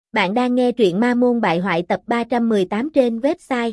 Bạn đang nghe truyện Ma Môn Bại Hoại tập 318 trên website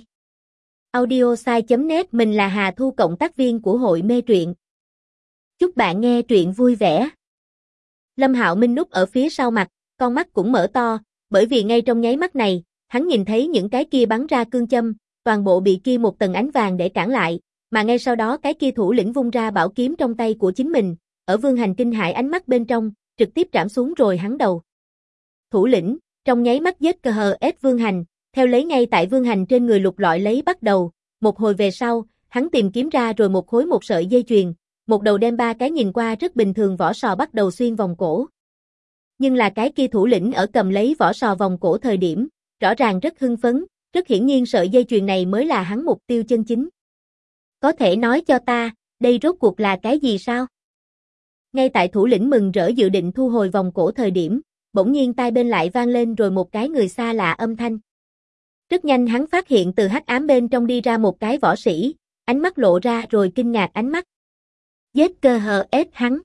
audiosai.net. Mình là Hà Thu, cộng tác viên của hội mê truyện. Chúc bạn nghe truyện vui vẻ. Lâm Hạo Minh núp ở phía sau mặt, con mắt cũng mở to, bởi vì ngay trong nháy mắt này, hắn nhìn thấy những cái kia bắn ra cương châm, toàn bộ bị kia một tầng ánh vàng để cản lại, mà ngay sau đó cái kia thủ lĩnh vung ra bảo kiếm trong tay của chính mình, ở Vương Hành kinh hãi ánh mắt bên trong, trực tiếp trảm xuống rồi hắn đầu. Thủ lĩnh trong nháy mắt giết KHS Vương Hành, theo lấy ngay tại Vương Hành trên người lục lọi lấy bắt đầu, một hồi về sau, hắn tìm kiếm ra rồi một khối một sợi dây chuyền, một đầu đem ba cái nhìn qua rất bình thường vỏ sò bắt đầu xuyên vòng cổ. Nhưng là cái kia thủ lĩnh ở cầm lấy vỏ sò vòng cổ thời điểm, rõ ràng rất hưng phấn, rất hiển nhiên sợi dây chuyền này mới là hắn mục tiêu chân chính. Có thể nói cho ta, đây rốt cuộc là cái gì sao? Ngay tại thủ lĩnh mừng rỡ dự định thu hồi vòng cổ thời điểm, bỗng nhiên tai bên lại vang lên rồi một cái người xa lạ âm thanh. Rất nhanh hắn phát hiện từ hắc ám bên trong đi ra một cái võ sĩ, ánh mắt lộ ra rồi kinh ngạc ánh mắt. Giết KHS hắn.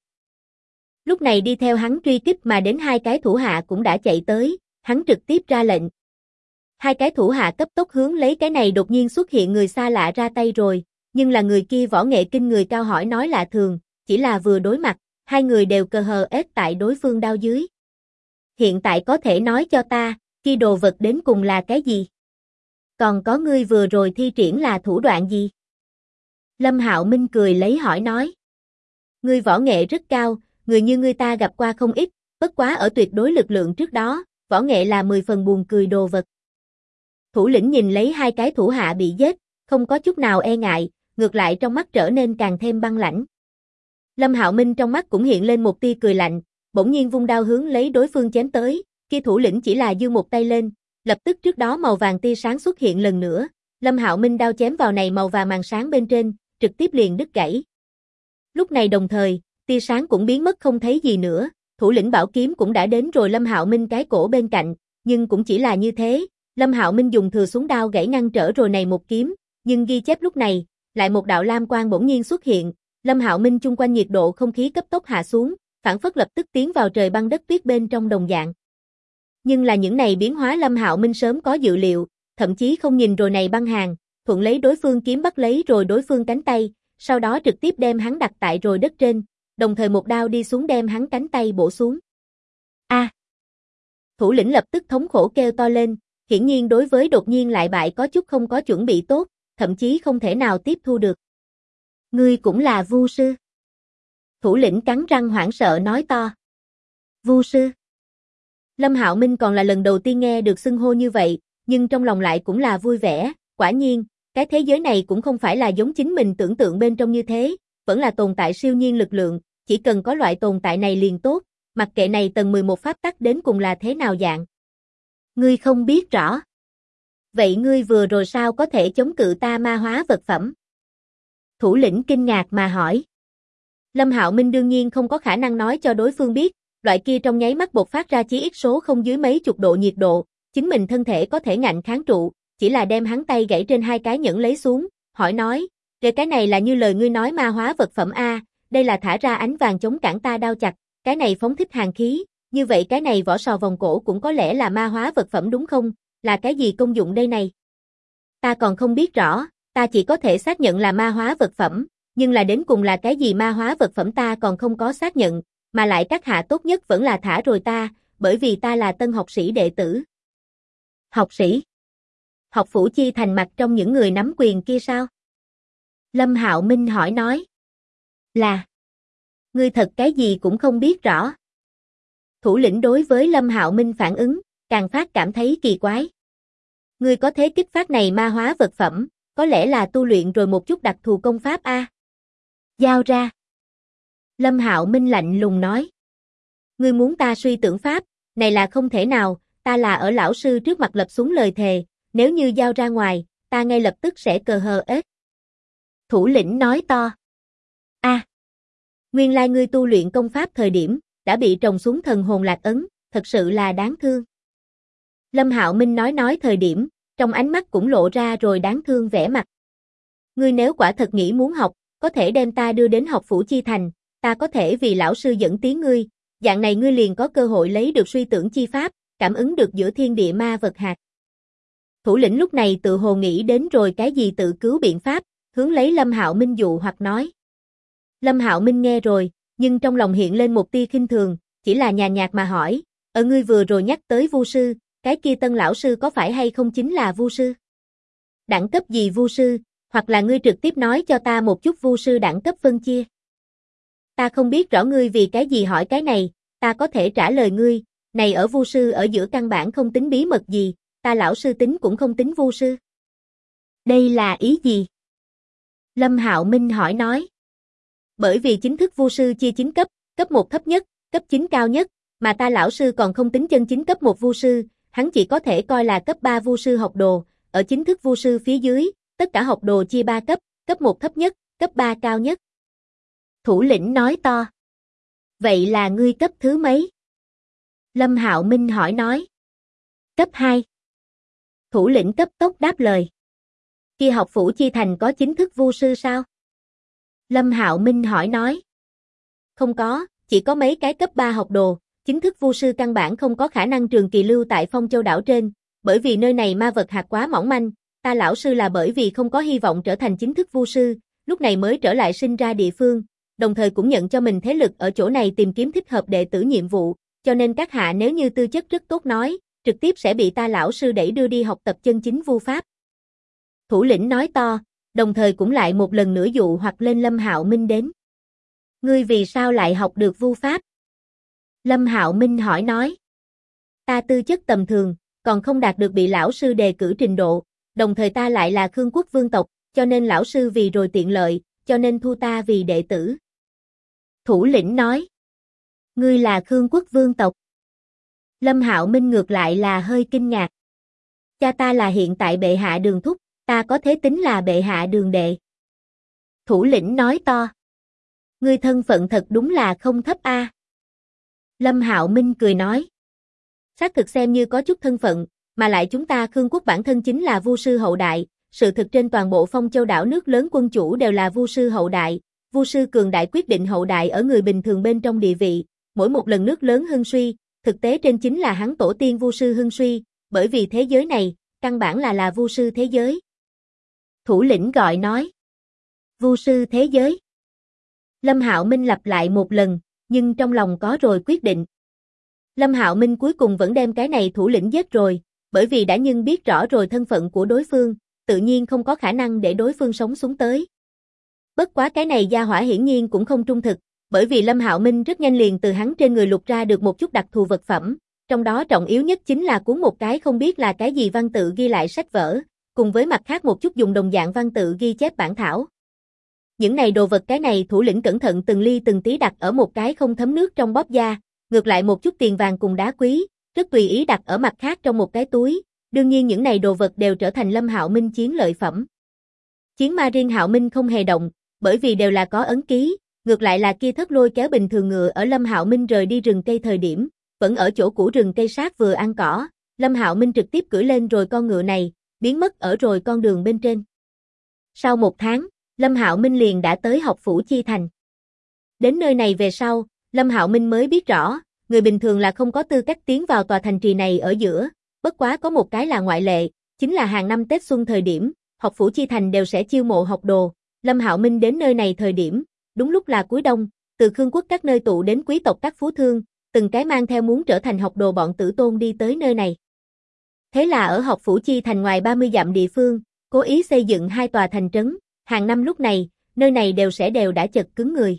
Lúc này đi theo hắn truy kích mà đến hai cái thủ hạ cũng đã chạy tới, hắn trực tiếp ra lệnh. Hai cái thủ hạ cấp tốc hướng lấy cái này đột nhiên xuất hiện người xa lạ ra tay rồi, nhưng là người kia võ nghệ kinh người cao hỏi nói lạ thường, chỉ là vừa đối mặt, hai người đều KHS tại đối phương đao dưới. Hiện tại có thể nói cho ta, kia đồ vật đến cùng là cái gì? Còn có ngươi vừa rồi thi triển là thủ đoạn gì? Lâm Hạo Minh cười lấy hỏi nói. Ngươi võ nghệ rất cao, người như ngươi ta gặp qua không ít, bất quá ở tuyệt đối lực lượng trước đó, võ nghệ là 10 phần buồn cười đồ vật. Thủ lĩnh nhìn lấy hai cái thủ hạ bị giết, không có chút nào e ngại, ngược lại trong mắt trở nên càng thêm băng lãnh. Lâm Hạo Minh trong mắt cũng hiện lên một tia cười lạnh, bỗng nhiên vung đao hướng lấy đối phương chém tới, kia thủ lĩnh chỉ là giơ một tay lên, lập tức trước đó màu vàng tia sáng xuất hiện lần nữa, Lâm Hạo Minh đao chém vào này màu vàng màn sáng bên trên, trực tiếp liền đứt gãy. Lúc này đồng thời, tia sáng cũng biến mất không thấy gì nữa, thủ lĩnh bảo kiếm cũng đã đến rồi Lâm Hạo Minh cái cổ bên cạnh, nhưng cũng chỉ là như thế, Lâm Hạo Minh dùng thừa xuống đao gãy ngăn trở rồi này một kiếm, nhưng ghi chép lúc này, lại một đạo lam quang bỗng nhiên xuất hiện, Lâm Hạo Minh chung quanh nhiệt độ không khí cấp tốc hạ xuống, phản phất lập tức tiến vào trời băng đất tuyết bên trong đồng dạng. Nhưng là những này biến hóa Lâm Hạo Minh sớm có dự liệu, thậm chí không nhìn rồi này băng hàng, thuận lấy đối phương kiếm bắt lấy rồi đối phương cánh tay, sau đó trực tiếp đem hắn đặt tại rồi đất trên, đồng thời một đao đi xuống đem hắn cánh tay bổ xuống. A! Thủ lĩnh lập tức thống khổ kêu to lên, hiển nhiên đối với đột nhiên lại bại có chút không có chuẩn bị tốt, thậm chí không thể nào tiếp thu được. Ngươi cũng là vu sư? Thủ lĩnh cắn răng hoảng sợ nói to. Vu sư? Lâm Hạo Minh còn là lần đầu tiên nghe được xưng hô như vậy, nhưng trong lòng lại cũng là vui vẻ, quả nhiên, cái thế giới này cũng không phải là giống chính mình tưởng tượng bên trong như thế, vẫn là tồn tại siêu nhiên lực lượng, chỉ cần có loại tồn tại này liền tốt, mặc kệ này tầng 11 pháp tắc đến cùng là thế nào dạng. Ngươi không biết rõ. Vậy ngươi vừa rồi sao có thể chống cự ta ma hóa vật phẩm? Thủ lĩnh kinh ngạc mà hỏi. Lâm Hạo Minh đương nhiên không có khả năng nói cho đối phương biết, loại kia trong nháy mắt bộc phát ra chí ít số không dưới mấy chục độ nhiệt độ, chính mình thân thể có thể ngạnh kháng trụ, chỉ là đem hắn tay gãy trên hai cái nhẫn lấy xuống, hỏi nói, cái này là như lời ngươi nói ma hóa vật phẩm a, đây là thả ra ánh vàng chống cản ta đao chặt, cái này phóng thích hàn khí, như vậy cái này vỏ sò vòng cổ cũng có lẽ là ma hóa vật phẩm đúng không, là cái gì công dụng đây này? Ta còn không biết rõ, ta chỉ có thể xác nhận là ma hóa vật phẩm, nhưng là đến cùng là cái gì ma hóa vật phẩm ta còn không có xác nhận, mà lại các hạ tốt nhất vẫn là thả rồi ta, bởi vì ta là tân học sĩ đệ tử. Học sĩ? Học phủ chi thành mặt trong những người nắm quyền kia sao? Lâm Hạo Minh hỏi nói. Là. Ngươi thật cái gì cũng không biết rõ. Thủ lĩnh đối với Lâm Hạo Minh phản ứng, càng phát cảm thấy kỳ quái. Ngươi có thế kích phát này ma hóa vật phẩm, có lẽ là tu luyện rồi một chút đặc thù công pháp a. Giao ra. Lâm Hạo Minh lạnh lùng nói. Ngươi muốn ta suy tưởng pháp, này là không thể nào, ta là ở lão sư trước mặt lập xuống lời thề, nếu như giao ra ngoài, ta ngay lập tức sẽ KHS. Thủ lĩnh nói to. A. Nguyên lai ngươi tu luyện công pháp thời điểm, đã bị trồng xuống thần hồn lạc ấn, thật sự là đáng thương. Lâm Hạo Minh nói thời điểm, trong ánh mắt cũng lộ ra rồi đáng thương vẻ mặt. Ngươi nếu quả thật nghĩ muốn học, có thể đem ta đưa đến học phủ chi thành, ta có thể vì lão sư dẫn tiến ngươi, dạng này ngươi liền có cơ hội lấy được suy tưởng chi pháp, cảm ứng được giữa thiên địa ma vật hạt. Thủ lĩnh lúc này tự hồ nghĩ đến rồi cái gì tự cứu biện pháp, hướng lấy Lâm Hạo Minh dụ hoặc nói. Lâm Hạo Minh nghe rồi, nhưng trong lòng hiện lên một tia khinh thường, chỉ là nhàn nhạt mà hỏi, ngươi vừa rồi nhắc tới vu sư, cái kia Tân lão sư có phải hay không chính là vu sư? Đẳng cấp gì vu sư, hoặc là ngươi trực tiếp nói cho ta một chút vu sư đẳng cấp phân chia. Ta không biết rõ ngươi vì cái gì hỏi cái này, ta có thể trả lời ngươi, này ở vu sư ở giữa căn bản không tính bí mật gì, ta lão sư tính cũng không tính vu sư. Đây là ý gì? Lâm Hạo Minh hỏi nói. Bởi vì chính thức vu sư chia 9 cấp, cấp 1 thấp nhất, cấp 9 cao nhất, mà ta lão sư còn không tính chân chính cấp 1 vu sư, hắn chỉ có thể coi là cấp 3 vu sư học đồ, ở chính thức vu sư phía dưới, tất cả học đồ chia 3 cấp, cấp 1 thấp nhất, cấp 3 cao nhất. Thủ lĩnh nói to. Vậy là ngươi cấp thứ mấy? Lâm Hạo Minh hỏi nói. Cấp 2. Thủ lĩnh cấp tốc đáp lời. Kia học phủ Chi Thành có chính thức vu sư sao? Lâm Hạo Minh hỏi nói. Không có, chỉ có mấy cái cấp 3 học đồ, chính thức vu sư căn bản không có khả năng trường kỳ lưu tại Phong Châu đảo trên, bởi vì nơi này ma vật hạt quá mỏng manh, ta lão sư là bởi vì không có hy vọng trở thành chính thức vu sư, lúc này mới trở lại sinh ra địa phương, đồng thời cũng nhận cho mình thế lực ở chỗ này tìm kiếm thích hợp đệ tử nhiệm vụ, cho nên các hạ nếu như tư chất rất tốt nói, trực tiếp sẽ bị ta lão sư đẩy đưa đi học tập chân chính vu pháp. Thủ lĩnh nói to, đồng thời cũng lại một lần nữa dụ hoặc lên Lâm Hạo Minh đến. Ngươi vì sao lại học được vu pháp? Lâm Hạo Minh hỏi nói. Ta tư chất tầm thường, còn không đạt được bị lão sư đề cử trình độ, đồng thời ta lại là Khương quốc vương tộc, cho nên lão sư vì rồi tiện lợi, cho nên thu ta vì đệ tử. Thủ lĩnh nói. Ngươi là Khương quốc vương tộc. Lâm Hạo Minh ngược lại là hơi kinh ngạc. Cha ta là hiện tại bệ hạ Đường thúc, ta có thế tính là bệ hạ Đường đệ. Thủ lĩnh nói to. Ngươi thân phận thật đúng là không thấp a. Lâm Hạo Minh cười nói. Xác thực xem như có chút thân phận, mà lại chúng ta Khương quốc bản thân chính là vu sư hậu đại, sự thực trên toàn bộ Phong Châu đảo nước lớn quân chủ đều là vu sư hậu đại, vu sư cường đại quyết định hậu đại ở người bình thường bên trong địa vị, mỗi một lần nước lớn hưng suy, thực tế trên chính là hắn tổ tiên vu sư hưng suy, bởi vì thế giới này, căn bản là vu sư thế giới. Thủ lĩnh gọi nói. Vu sư thế giới. Lâm Hạo Minh lặp lại một lần, nhưng trong lòng có rồi quyết định. Lâm Hạo Minh cuối cùng vẫn đem cái này thủ lĩnh giết rồi, bởi vì đã nhưng biết rõ rồi thân phận của đối phương, tự nhiên không có khả năng để đối phương sống xuống tới. Bất quá cái này gia hỏa hiển nhiên cũng không trung thực, bởi vì Lâm Hạo Minh rất nhanh liền từ hắn trên người lục ra được một chút đặc thù vật phẩm, trong đó trọng yếu nhất chính là cuốn một cái không biết là cái gì văn tự ghi lại sách vở, cùng với mặt khác một chút dùng đồng dạng văn tự ghi chép bản thảo. Những này đồ vật cái này thủ lĩnh cẩn thận từng ly từng tí đặt ở một cái không thấm nước trong bóp da, ngược lại một chút tiền vàng cùng đá quý, rất tùy ý đặt ở mặt khác trong một cái túi, đương nhiên những này đồ vật đều trở thành Lâm Hạo Minh chiến lợi phẩm. Chiến ma riêng Hạo Minh không hề động, bởi vì đều là có ấn ký, ngược lại là kia thất lôi kéo bình thường ngựa ở Lâm Hạo Minh rời đi rừng cây thời điểm, vẫn ở chỗ cũ rừng cây sát vừa ăn cỏ, Lâm Hạo Minh trực tiếp cưỡi lên rồi con ngựa này, biến mất ở rồi con đường bên trên. Sau một tháng, Lâm Hạo Minh liền đã tới học phủ Chi Thành. Đến nơi này về sau, Lâm Hạo Minh mới biết rõ, người bình thường là không có tư cách tiến vào tòa thành trì này ở giữa, bất quá có một cái là ngoại lệ, chính là hàng năm Tết xuân thời điểm, học phủ Chi Thành đều sẽ chiêu mộ học đồ. Lâm Hạo Minh đến nơi này thời điểm, đúng lúc là cuối đông, từ Khương quốc các nơi tụ đến quý tộc các phú thương, từng cái mang theo muốn trở thành học đồ bọn tử tôn đi tới nơi này. Thế là ở học phủ Chi Thành ngoài 30 dặm địa phương, cố ý xây dựng 2 tòa thành trấn, hàng năm lúc này, nơi này đều đã chật cứng người.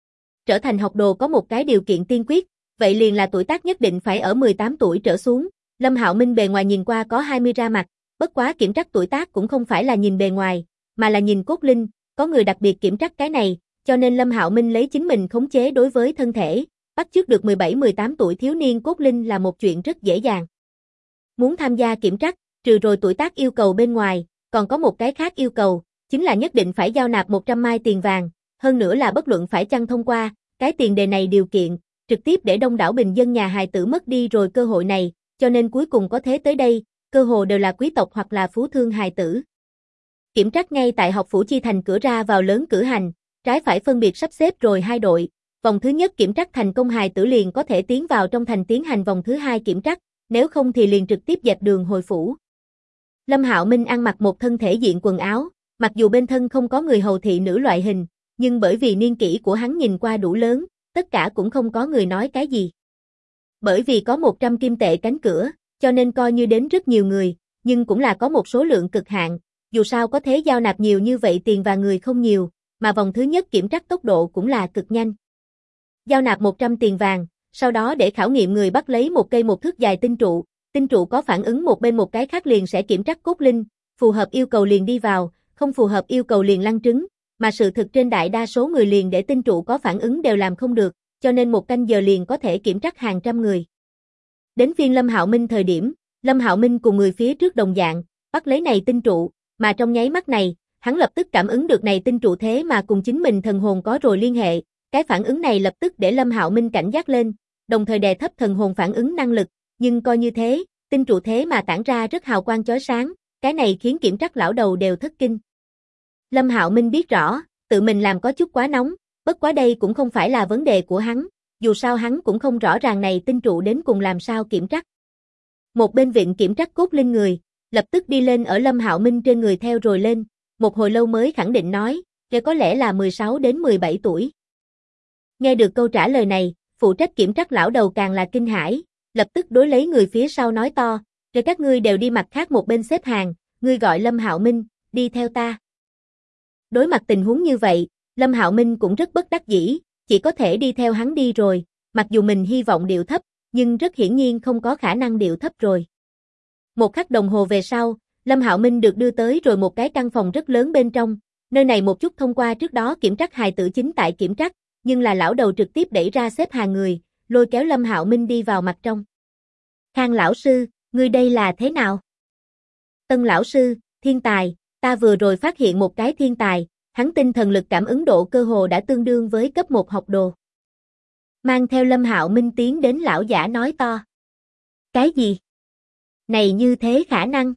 Trở thành học đồ có một cái điều kiện tiên quyết, vậy liền là tuổi tác nhất định phải ở 18 tuổi trở xuống. Lâm Hạo Minh bề ngoài nhìn qua có 20 ra mặt, bất quá kiểm trắc tuổi tác cũng không phải là nhìn bề ngoài, mà là nhìn cốt linh, có người đặc biệt kiểm trắc cái này, cho nên Lâm Hạo Minh lấy chính mình khống chế đối với thân thể, bắt chước được 17-18 tuổi thiếu niên cốt linh là một chuyện rất dễ dàng. Muốn tham gia kiểm trắc, trừ rồi tuổi tác yêu cầu bên ngoài, còn có một cái khác yêu cầu, chính là nhất định phải giao nạp 100 mai tiền vàng, hơn nữa là bất luận phải chăng thông qua, cái tiền đề này điều kiện, trực tiếp để đông đảo bình dân nhà hài tử mất đi rồi cơ hội này, cho nên cuối cùng có thế tới đây, cơ hồ đều là quý tộc hoặc là phú thương hài tử. Kiểm trắc ngay tại học phủ Chi Thành cửa ra vào lớn cử hành, trái phải phân biệt sắp xếp rồi 2 đội, vòng thứ nhất kiểm trắc thành công hài tử liền có thể tiến vào trong thành tiến hành vòng thứ 2 kiểm trắc, nếu không thì liền trực tiếp dẹp đường hồi phủ. Lâm Hạo Minh ăn mặc một thân thể diện quần áo, mặc dù bên thân không có người hầu thị nữ loại hình, nhưng bởi vì niên kỷ của hắn nhìn qua đủ lớn, tất cả cũng không có người nói cái gì. Bởi vì có 100 kim tệ cánh cửa, cho nên coi như đến rất nhiều người, nhưng cũng là có một số lượng cực hạn, dù sao có thế giao nạp nhiều như vậy tiền và người không nhiều, mà vòng thứ nhất kiểm trắc tốc độ cũng là cực nhanh. Giao nạp 100 tiền vàng, sau đó để khảo nghiệm người bắt lấy một cây một thước dài tinh trụ có phản ứng một bên một cái khác liền sẽ kiểm trắc cốt linh, phù hợp yêu cầu liền đi vào, không phù hợp yêu cầu liền lăn trứng, mà sự thực trên đại đa số người liền để tinh trụ có phản ứng đều làm không được, cho nên một canh giờ liền có thể kiểm trắc hàng trăm người. Đến phiên Lâm Hạo Minh thời điểm, Lâm Hạo Minh cùng người phía trước đồng dạng, bắt lấy này tinh trụ, mà trong nháy mắt này, hắn lập tức cảm ứng được này tinh trụ thế mà cùng chính mình thần hồn có rồi liên hệ, cái phản ứng này lập tức để Lâm Hạo Minh cảnh giác lên, đồng thời đè thấp thần hồn phản ứng năng lực, nhưng coi như thế, tinh trụ thế mà tản ra rất hào quang chói sáng, cái này khiến kiểm trắc lão đầu đều thất kinh. Lâm Hạo Minh biết rõ, tự mình làm có chút quá nóng, bất quá đây cũng không phải là vấn đề của hắn, dù sao hắn cũng không rõ ràng này tinh trụ đến cùng làm sao kiểm trắc. Một bên viện kiểm trắc cốt linh người, lập tức đi lên ở Lâm Hạo Minh trên người theo rồi lên, một hồi lâu mới khẳng định nói, kẻ có lẽ là 16 đến 17 tuổi. Nghe được câu trả lời này, phụ trách kiểm trắc lão đầu càng là kinh hãi, lập tức đối lấy người phía sau nói to, rồi các ngươi đều đi mặt khác một bên xếp hàng, ngươi gọi Lâm Hạo Minh, đi theo ta. Đối mặt tình huống như vậy, Lâm Hạo Minh cũng rất bất đắc dĩ, chỉ có thể đi theo hắn đi rồi, mặc dù mình hy vọng điệu thấp, nhưng rất hiển nhiên không có khả năng điệu thấp rồi. Một khắc đồng hồ về sau, Lâm Hạo Minh được đưa tới rồi một cái căn phòng rất lớn bên trong, nơi này một chút thông qua trước đó kiểm trắc hài tử chính tại kiểm trắc, nhưng là lão đầu trực tiếp đẩy ra xếp hàng người, lôi kéo Lâm Hạo Minh đi vào mặt trong. Khang lão sư, ngươi đây là thế nào? Tân lão sư, thiên tài, ta vừa rồi phát hiện một cái thiên tài, hắn tinh thần lực cảm ứng độ cơ hồ đã tương đương với cấp 1 học đồ. Mang theo Lâm Hạo Minh tiến đến lão giả nói to. Cái gì? Này như thế khả năng?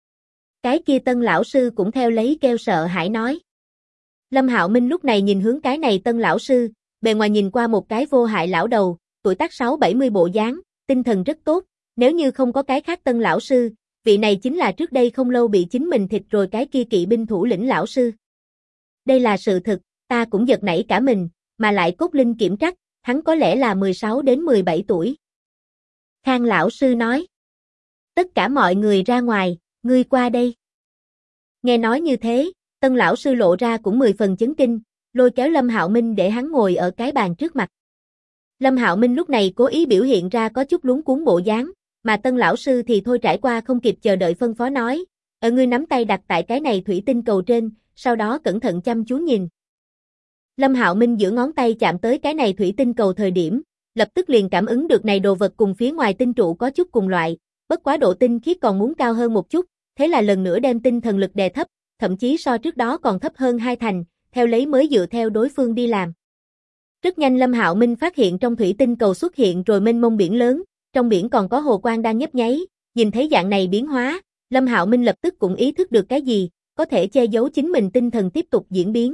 Cái kia tân lão sư cũng theo lấy kêu sợ hãi nói. Lâm Hạo Minh lúc này nhìn hướng cái này tân lão sư, bề ngoài nhìn qua một cái vô hại lão đầu, tuổi tác 6-70 bộ dáng, tinh thần rất tốt, nếu như không có cái khác tân lão sư, vị này chính là trước đây không lâu bị chính mình thịt rồi cái kia kỵ binh thủ lĩnh lão sư. Đây là sự thực, ta cũng giật nảy cả mình, mà lại cốt linh kiểm trắc, hắn có lẽ là 16 đến 17 tuổi. Khang lão sư nói. Tất cả mọi người ra ngoài, ngươi qua đây. Nghe nói như thế, tân lão sư lộ ra cũng 10 phần chấn kinh, lôi kéo Lâm Hạo Minh để hắn ngồi ở cái bàn trước mặt. Lâm Hạo Minh lúc này cố ý biểu hiện ra có chút luống cuống bộ dáng, mà tân lão sư thì thôi trải qua không kịp chờ đợi phân phó nói, ngươi nắm tay đặt tại cái này thủy tinh cầu trên, sau đó cẩn thận chăm chú nhìn. Lâm Hạo Minh giữ ngón tay chạm tới cái này thủy tinh cầu thời điểm, lập tức liền cảm ứng được này đồ vật cùng phía ngoài tinh trụ có chút cùng loại, bất quá độ tinh khiết còn muốn cao hơn một chút, thế là lần nữa đem tinh thần lực đè thấp, thậm chí so trước đó còn thấp hơn 2 thành, theo lấy mới dựa theo đối phương đi làm. Rất nhanh Lâm Hạo Minh phát hiện trong thủy tinh cầu xuất hiện rồi mênh mông biển lớn, trong biển còn có hồ quang đang nhấp nháy, nhìn thấy dạng này biến hóa, Lâm Hạo Minh lập tức cũng ý thức được cái gì, có thể che giấu chính mình tinh thần tiếp tục diễn biến.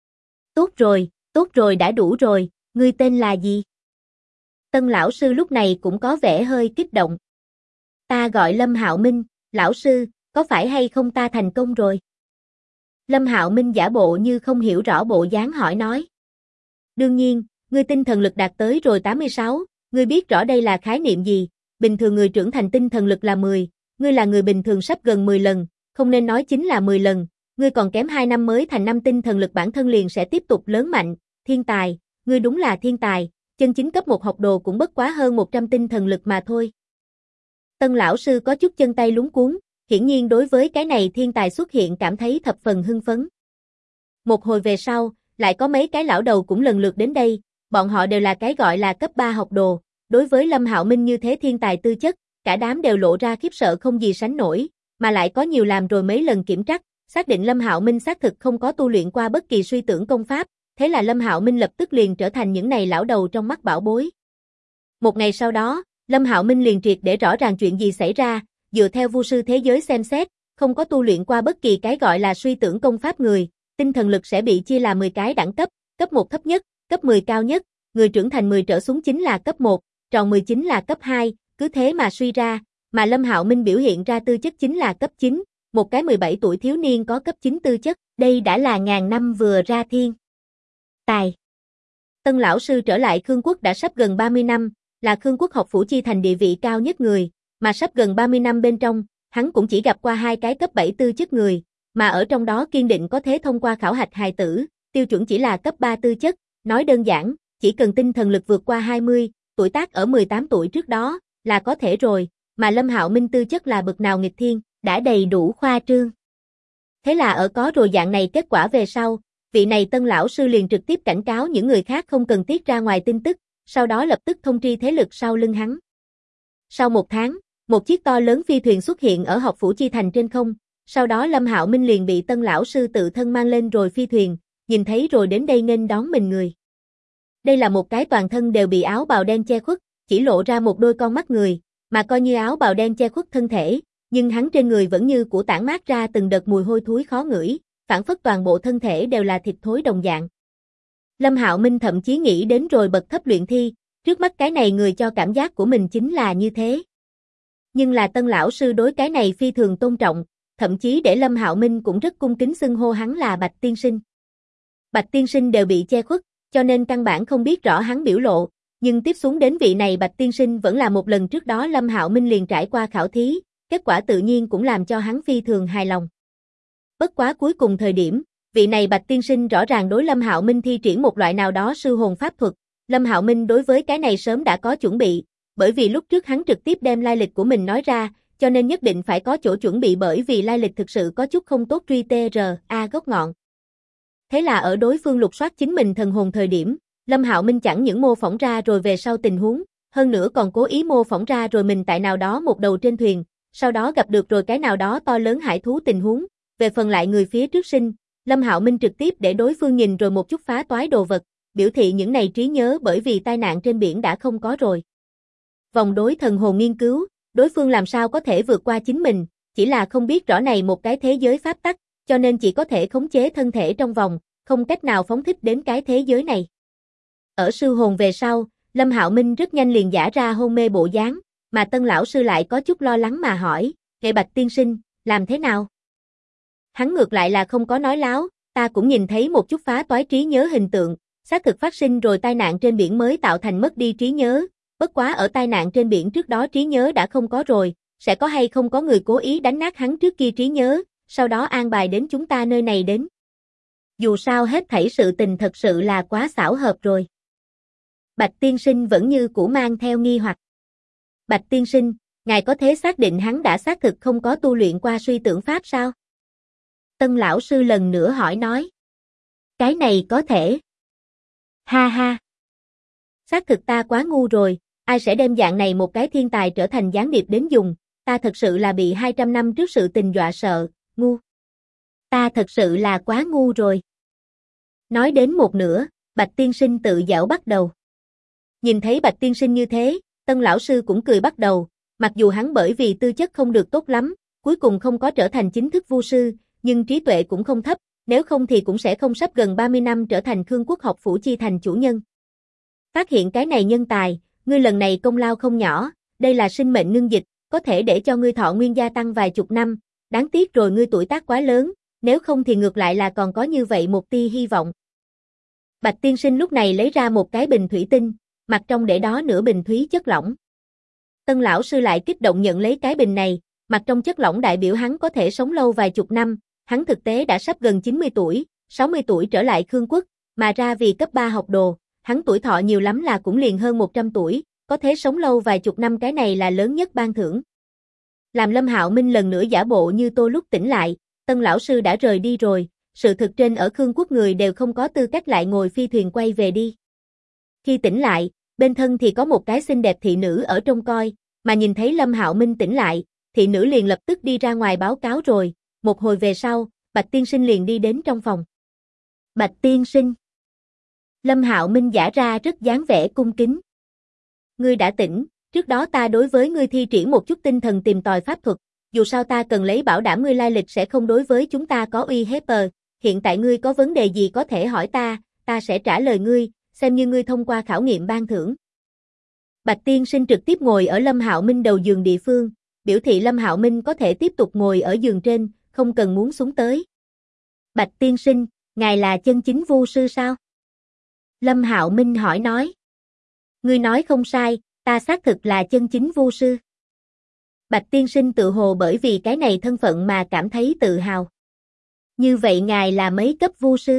Tốt rồi đã đủ rồi, ngươi tên là gì? Tân lão sư lúc này cũng có vẻ hơi kích động. Ta gọi Lâm Hạo Minh, lão sư, có phải hay không ta thành công rồi? Lâm Hạo Minh giả bộ như không hiểu rõ bộ dáng hỏi nói. Đương nhiên, ngươi tinh thần lực đạt tới rồi 86, ngươi biết rõ đây là khái niệm gì, bình thường người trưởng thành tinh thần lực là 10, ngươi là người bình thường sắp gần 10 lần, không nên nói chính là 10 lần, ngươi còn kém 2 năm mới thành 5 tinh thần lực bản thân liền sẽ tiếp tục lớn mạnh, thiên tài, ngươi đúng là thiên tài, chân chính cấp 1 học đồ cũng bất quá hơn 100 tinh thần lực mà thôi. Tân lão sư có chút chân tay luống cuống, hiển nhiên đối với cái này thiên tài xuất hiện cảm thấy thập phần hưng phấn. Một hồi về sau, lại có mấy cái lão đầu cũng lần lượt đến đây, bọn họ đều là cái gọi là cấp 3 học đồ, đối với Lâm Hạo Minh như thế thiên tài tư chất, cả đám đều lộ ra khiếp sợ không gì sánh nổi, mà lại có nhiều làm rồi mấy lần kiểm trắc, xác định Lâm Hạo Minh xác thực không có tu luyện qua bất kỳ suy tưởng công pháp, thế là Lâm Hạo Minh lập tức liền trở thành những này lão đầu trong mắt bảo bối. Một ngày sau đó, Lâm Hạo Minh liền triệt để rõ ràng chuyện gì xảy ra, dựa theo vu sư thế giới xem xét, không có tu luyện qua bất kỳ cái gọi là suy tưởng công pháp người, tinh thần lực sẽ bị chia là 10 cái đẳng cấp, cấp 1 thấp nhất, cấp 10 cao nhất, người trưởng thành 10 trở xuống chính là cấp 1, tròn 10 chính là cấp 2, cứ thế mà suy ra, mà Lâm Hạo Minh biểu hiện ra tư chất chính là cấp 9, một cái 17 tuổi thiếu niên có cấp 9 tư chất, đây đã là ngàn năm vừa ra thiên tài. Tân lão sư trở lại Khương quốc đã sắp gần 30 năm, là Khương quốc học phủ chi thành địa vị cao nhất người, mà sắp gần 30 năm bên trong, hắn cũng chỉ gặp qua 2 cái cấp 7 tư chất người, mà ở trong đó kiên định có thể thông qua khảo hạch hài tử, tiêu chuẩn chỉ là cấp 3 tư chất, nói đơn giản, chỉ cần tinh thần lực vượt qua 20, tuổi tác ở 18 tuổi trước đó, là có thể rồi, mà Lâm Hạo Minh tư chất là bậc nào nghịch thiên, đã đầy đủ khoa trương. Thế là ở có rồi dạng này kết quả về sau, vị này tân lão sư liền trực tiếp cảnh cáo những người khác không cần tiết ra ngoài tin tức, sau đó lập tức thông tri thế lực sau lưng hắn. Sau 1 tháng, một chiếc to lớn phi thuyền xuất hiện ở học phủ chi thành trên không, sau đó Lâm Hạo Minh liền bị tân lão sư tự thân mang lên rồi phi thuyền, nhìn thấy rồi đến đây nghênh đón mình người. Đây là một cái toàn thân đều bị áo bào đen che khuất, chỉ lộ ra một đôi con mắt người, mà coi như áo bào đen che khuất thân thể, nhưng hắn trên người vẫn như của tản mát ra từng đợt mùi hôi thối khó ngửi, phản phất toàn bộ thân thể đều là thịt thối đồng dạng. Lâm Hạo Minh thậm chí nghĩ đến rồi bậc thấp luyện thi, trước mắt cái này người cho cảm giác của mình chính là như thế. Nhưng là tân lão sư đối cái này phi thường tôn trọng, thậm chí để Lâm Hạo Minh cũng rất cung kính xưng hô hắn là Bạch tiên sinh. Bạch tiên sinh đều bị che khuất, cho nên căn bản không biết rõ hắn biểu lộ, nhưng tiếp xuống đến vị này Bạch tiên sinh vẫn là một lần trước đó Lâm Hạo Minh liền trải qua khảo thí, kết quả tự nhiên cũng làm cho hắn phi thường hài lòng. Bất quá cuối cùng thời điểm, vị này Bạch tiên sinh rõ ràng đối Lâm Hạo Minh thi triển một loại nào đó sư hồn pháp thuật, Lâm Hạo Minh đối với cái này sớm đã có chuẩn bị, bởi vì lúc trước hắn trực tiếp đem lai lịch của mình nói ra, cho nên nhất định phải có chỗ chuẩn bị bởi vì lai lịch thực sự có chút không tốt truy TRA gốc ngọn. Thế là ở đối phương lục soát chính mình thần hồn thời điểm, Lâm Hạo Minh chẳng những mô phỏng ra rồi về sau tình huống, hơn nữa còn cố ý mô phỏng ra rồi mình tại nào đó một đầu trên thuyền, sau đó gặp được rồi cái nào đó to lớn hải thú tình huống, về phần lại người phía trước sinh, Lâm Hạo Minh trực tiếp để đối phương nhìn rồi một chút phá toái đồ vật, biểu thị những này trí nhớ bởi vì tai nạn trên biển đã không có rồi. Vòng đối thần hồn nghiên cứu, đối phương làm sao có thể vượt qua chính mình, chỉ là không biết rõ này một cái thế giới pháp tắc, cho nên chỉ có thể khống chế thân thể trong vòng, không cách nào phóng thích đến cái thế giới này. Ở sư hồn về sau, Lâm Hạo Minh rất nhanh liền giả ra hôn mê bộ dáng, mà tân lão sư lại có chút lo lắng mà hỏi, "Hệ Bạch tiên sinh, làm thế nào?" Hắn ngược lại là không có nói láo, ta cũng nhìn thấy một chút phá toái trí nhớ hình tượng, xác thực phát sinh rồi tai nạn trên biển mới tạo thành mất đi trí nhớ, bất quá ở tai nạn trên biển trước đó trí nhớ đã không có rồi, sẽ có hay không có người cố ý đánh nát hắn trước kia trí nhớ, sau đó an bài đến chúng ta nơi này đến. Dù sao hết thảy sự tình thật sự là quá xảo hợp rồi. Bạch tiên sinh vẫn như cũ mang theo nghi hoặc. Bạch tiên sinh, ngài có thể xác định hắn đã xác thực không có tu luyện qua suy tưởng pháp sao? Tân lão sư lần nữa hỏi nói. Cái này có thể. Ha ha. Xác thực ta quá ngu rồi, ai sẽ đem dạng này một cái thiên tài trở thành gián điệp đến dùng, ta thật sự là bị 200 năm trước sự tình dọa sợ, ngu. Ta thật sự là quá ngu rồi. Nói đến một nửa, Bạch tiên sinh tự giễu bắt đầu. Nhìn thấy Bạch tiên sinh như thế, tân lão sư cũng cười bắt đầu, mặc dù hắn bởi vì tư chất không được tốt lắm, cuối cùng không có trở thành chính thức vu sư, nhưng trí tuệ cũng không thấp, nếu không thì cũng sẽ không sắp gần 30 năm trở thành Khương quốc học phủ chi thành chủ nhân. Phát hiện cái này nhân tài, ngươi lần này công lao không nhỏ, đây là sinh mệnh ngưng dịch, có thể để cho ngươi thọ nguyên gia tăng vài chục năm, đáng tiếc rồi ngươi tuổi tác quá lớn, nếu không thì ngược lại là còn có như vậy một tia hy vọng. Bạch tiên sinh lúc này lấy ra một cái bình thủy tinh, mặt trong để đó nửa bình thúy chất lỏng. Tân lão sư lại kích động nhận lấy cái bình này, mặt trong chất lỏng đại biểu hắn có thể sống lâu vài chục năm, hắn thực tế đã sắp gần 90 tuổi, 60 tuổi trở lại Khương quốc, mà ra vì cấp 3 học đồ, hắn tuổi thọ nhiều lắm là cũng liền hơn 100 tuổi, có thể sống lâu vài chục năm cái này là lớn nhất ban thưởng. Làm Lâm Hạo Minh lần nữa giả bộ như tô lúc tỉnh lại, tân lão sư đã rời đi rồi, sự thực trên ở Khương quốc người đều không có tư cách lại ngồi phi thuyền quay về đi. Khi tỉnh lại, bên thân thì có một cái xinh đẹp thị nữ ở trông coi, mà nhìn thấy Lâm Hạo Minh tỉnh lại, thị nữ liền lập tức đi ra ngoài báo cáo rồi, một hồi về sau, Bạch tiên sinh liền đi đến trong phòng. Bạch tiên sinh. Lâm Hạo Minh giả ra rất dáng vẻ cung kính. Ngươi đã tỉnh, trước đó ta đối với ngươi thi triển một chút tinh thần tìm tòi pháp thuật, dù sao ta cần lấy bảo đảm ngươi lai lịch sẽ không đối với chúng ta có uy hiếp. Hiện tại ngươi có vấn đề gì có thể hỏi ta sẽ trả lời ngươi, xem như ngươi thông qua khảo nghiệm ban thưởng. Bạch tiên sinh trực tiếp ngồi ở Lâm Hạo Minh đầu giường địa phương, biểu thị Lâm Hạo Minh có thể tiếp tục ngồi ở giường trên, không cần muốn xuống tới. Bạch tiên sinh, ngài là chân chính vu sư sao? Lâm Hạo Minh hỏi nói. Ngươi nói không sai, ta xác thực là chân chính vu sư. Bạch tiên sinh tự hồ bởi vì cái này thân phận mà cảm thấy tự hào. Như vậy ngài là mấy cấp vu sư?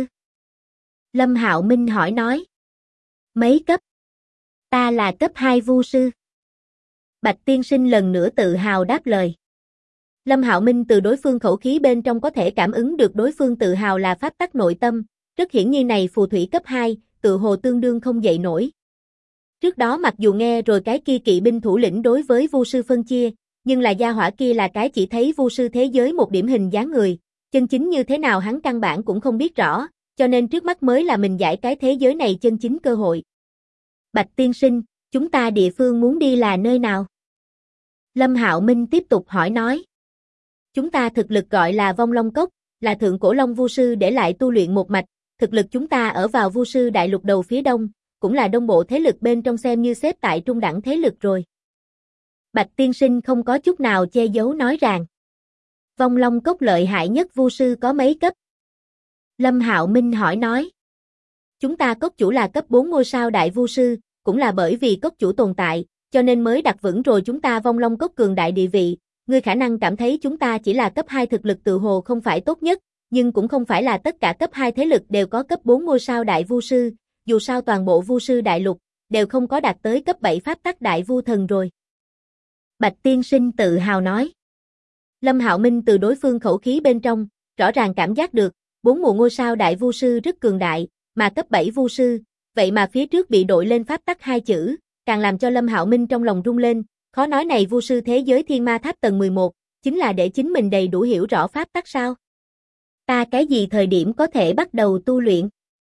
Lâm Hạo Minh hỏi nói. Mấy cấp? Ta là cấp 2 vu sư. Bạch tiên sinh lần nữa tự hào đáp lời. Lâm Hạo Minh từ đối phương khẩu khí bên trong có thể cảm ứng được đối phương tự hào là pháp tắc nội tâm, rất hiển nhiên này phù thủy cấp 2, tự hồ tương đương không dậy nổi. Trước đó mặc dù nghe rồi cái kia kỵ binh thủ lĩnh đối với vu sư phân chia, nhưng là gia hỏa kia là cái chỉ thấy vu sư thế giới một điểm hình dáng người, chân chính như thế nào hắn căn bản cũng không biết rõ, cho nên trước mắt mới là mình giải cái thế giới này chân chính cơ hội. Bạch tiên sinh, chúng ta địa phương muốn đi là nơi nào? Lâm Hạo Minh tiếp tục hỏi nói. Chúng ta thực lực gọi là Vong Long Cốc, là thượng cổ long vu sư để lại tu luyện một mạch, thực lực chúng ta ở vào vu sư đại lục đầu phía đông, cũng là đông bộ thế lực bên trong xem như xếp tại trung đẳng thế lực rồi. Bạch tiên sinh không có chút nào che giấu nói rằng. Vong Long Cốc lợi hại nhất vu sư có mấy cấp? Lâm Hạo Minh hỏi nói. Chúng ta cốc chủ là cấp 4 ngôi sao đại vu sư, cũng là bởi vì cốc chủ tồn tại, cho nên mới đặt vững rồi chúng ta Vong Long Cốc cường đại địa vị. Ngươi khả năng cảm thấy chúng ta chỉ là cấp 2 thực lực tự hồ không phải tốt nhất, nhưng cũng không phải là tất cả cấp 2 thế lực đều có cấp 4 ngôi sao đại vu sư, dù sao toàn bộ vu sư đại lục đều không có đạt tới cấp 7 pháp tắc đại vu thần rồi. Bạch tiên sinh tự hào nói. Lâm Hạo Minh từ đối phương khẩu khí bên trong, rõ ràng cảm giác được, 4 mùa ngôi sao đại vu sư rất cường đại, mà cấp 7 vu sư, vậy mà phía trước bị đội lên pháp tắc 2 chữ, càng làm cho Lâm Hạo Minh trong lòng rung lên, khó nói này vu sư thế giới thiên ma tháp tầng 11, chính là để chính mình đầy đủ hiểu rõ pháp tắc sao? Ta cái gì thời điểm có thể bắt đầu tu luyện?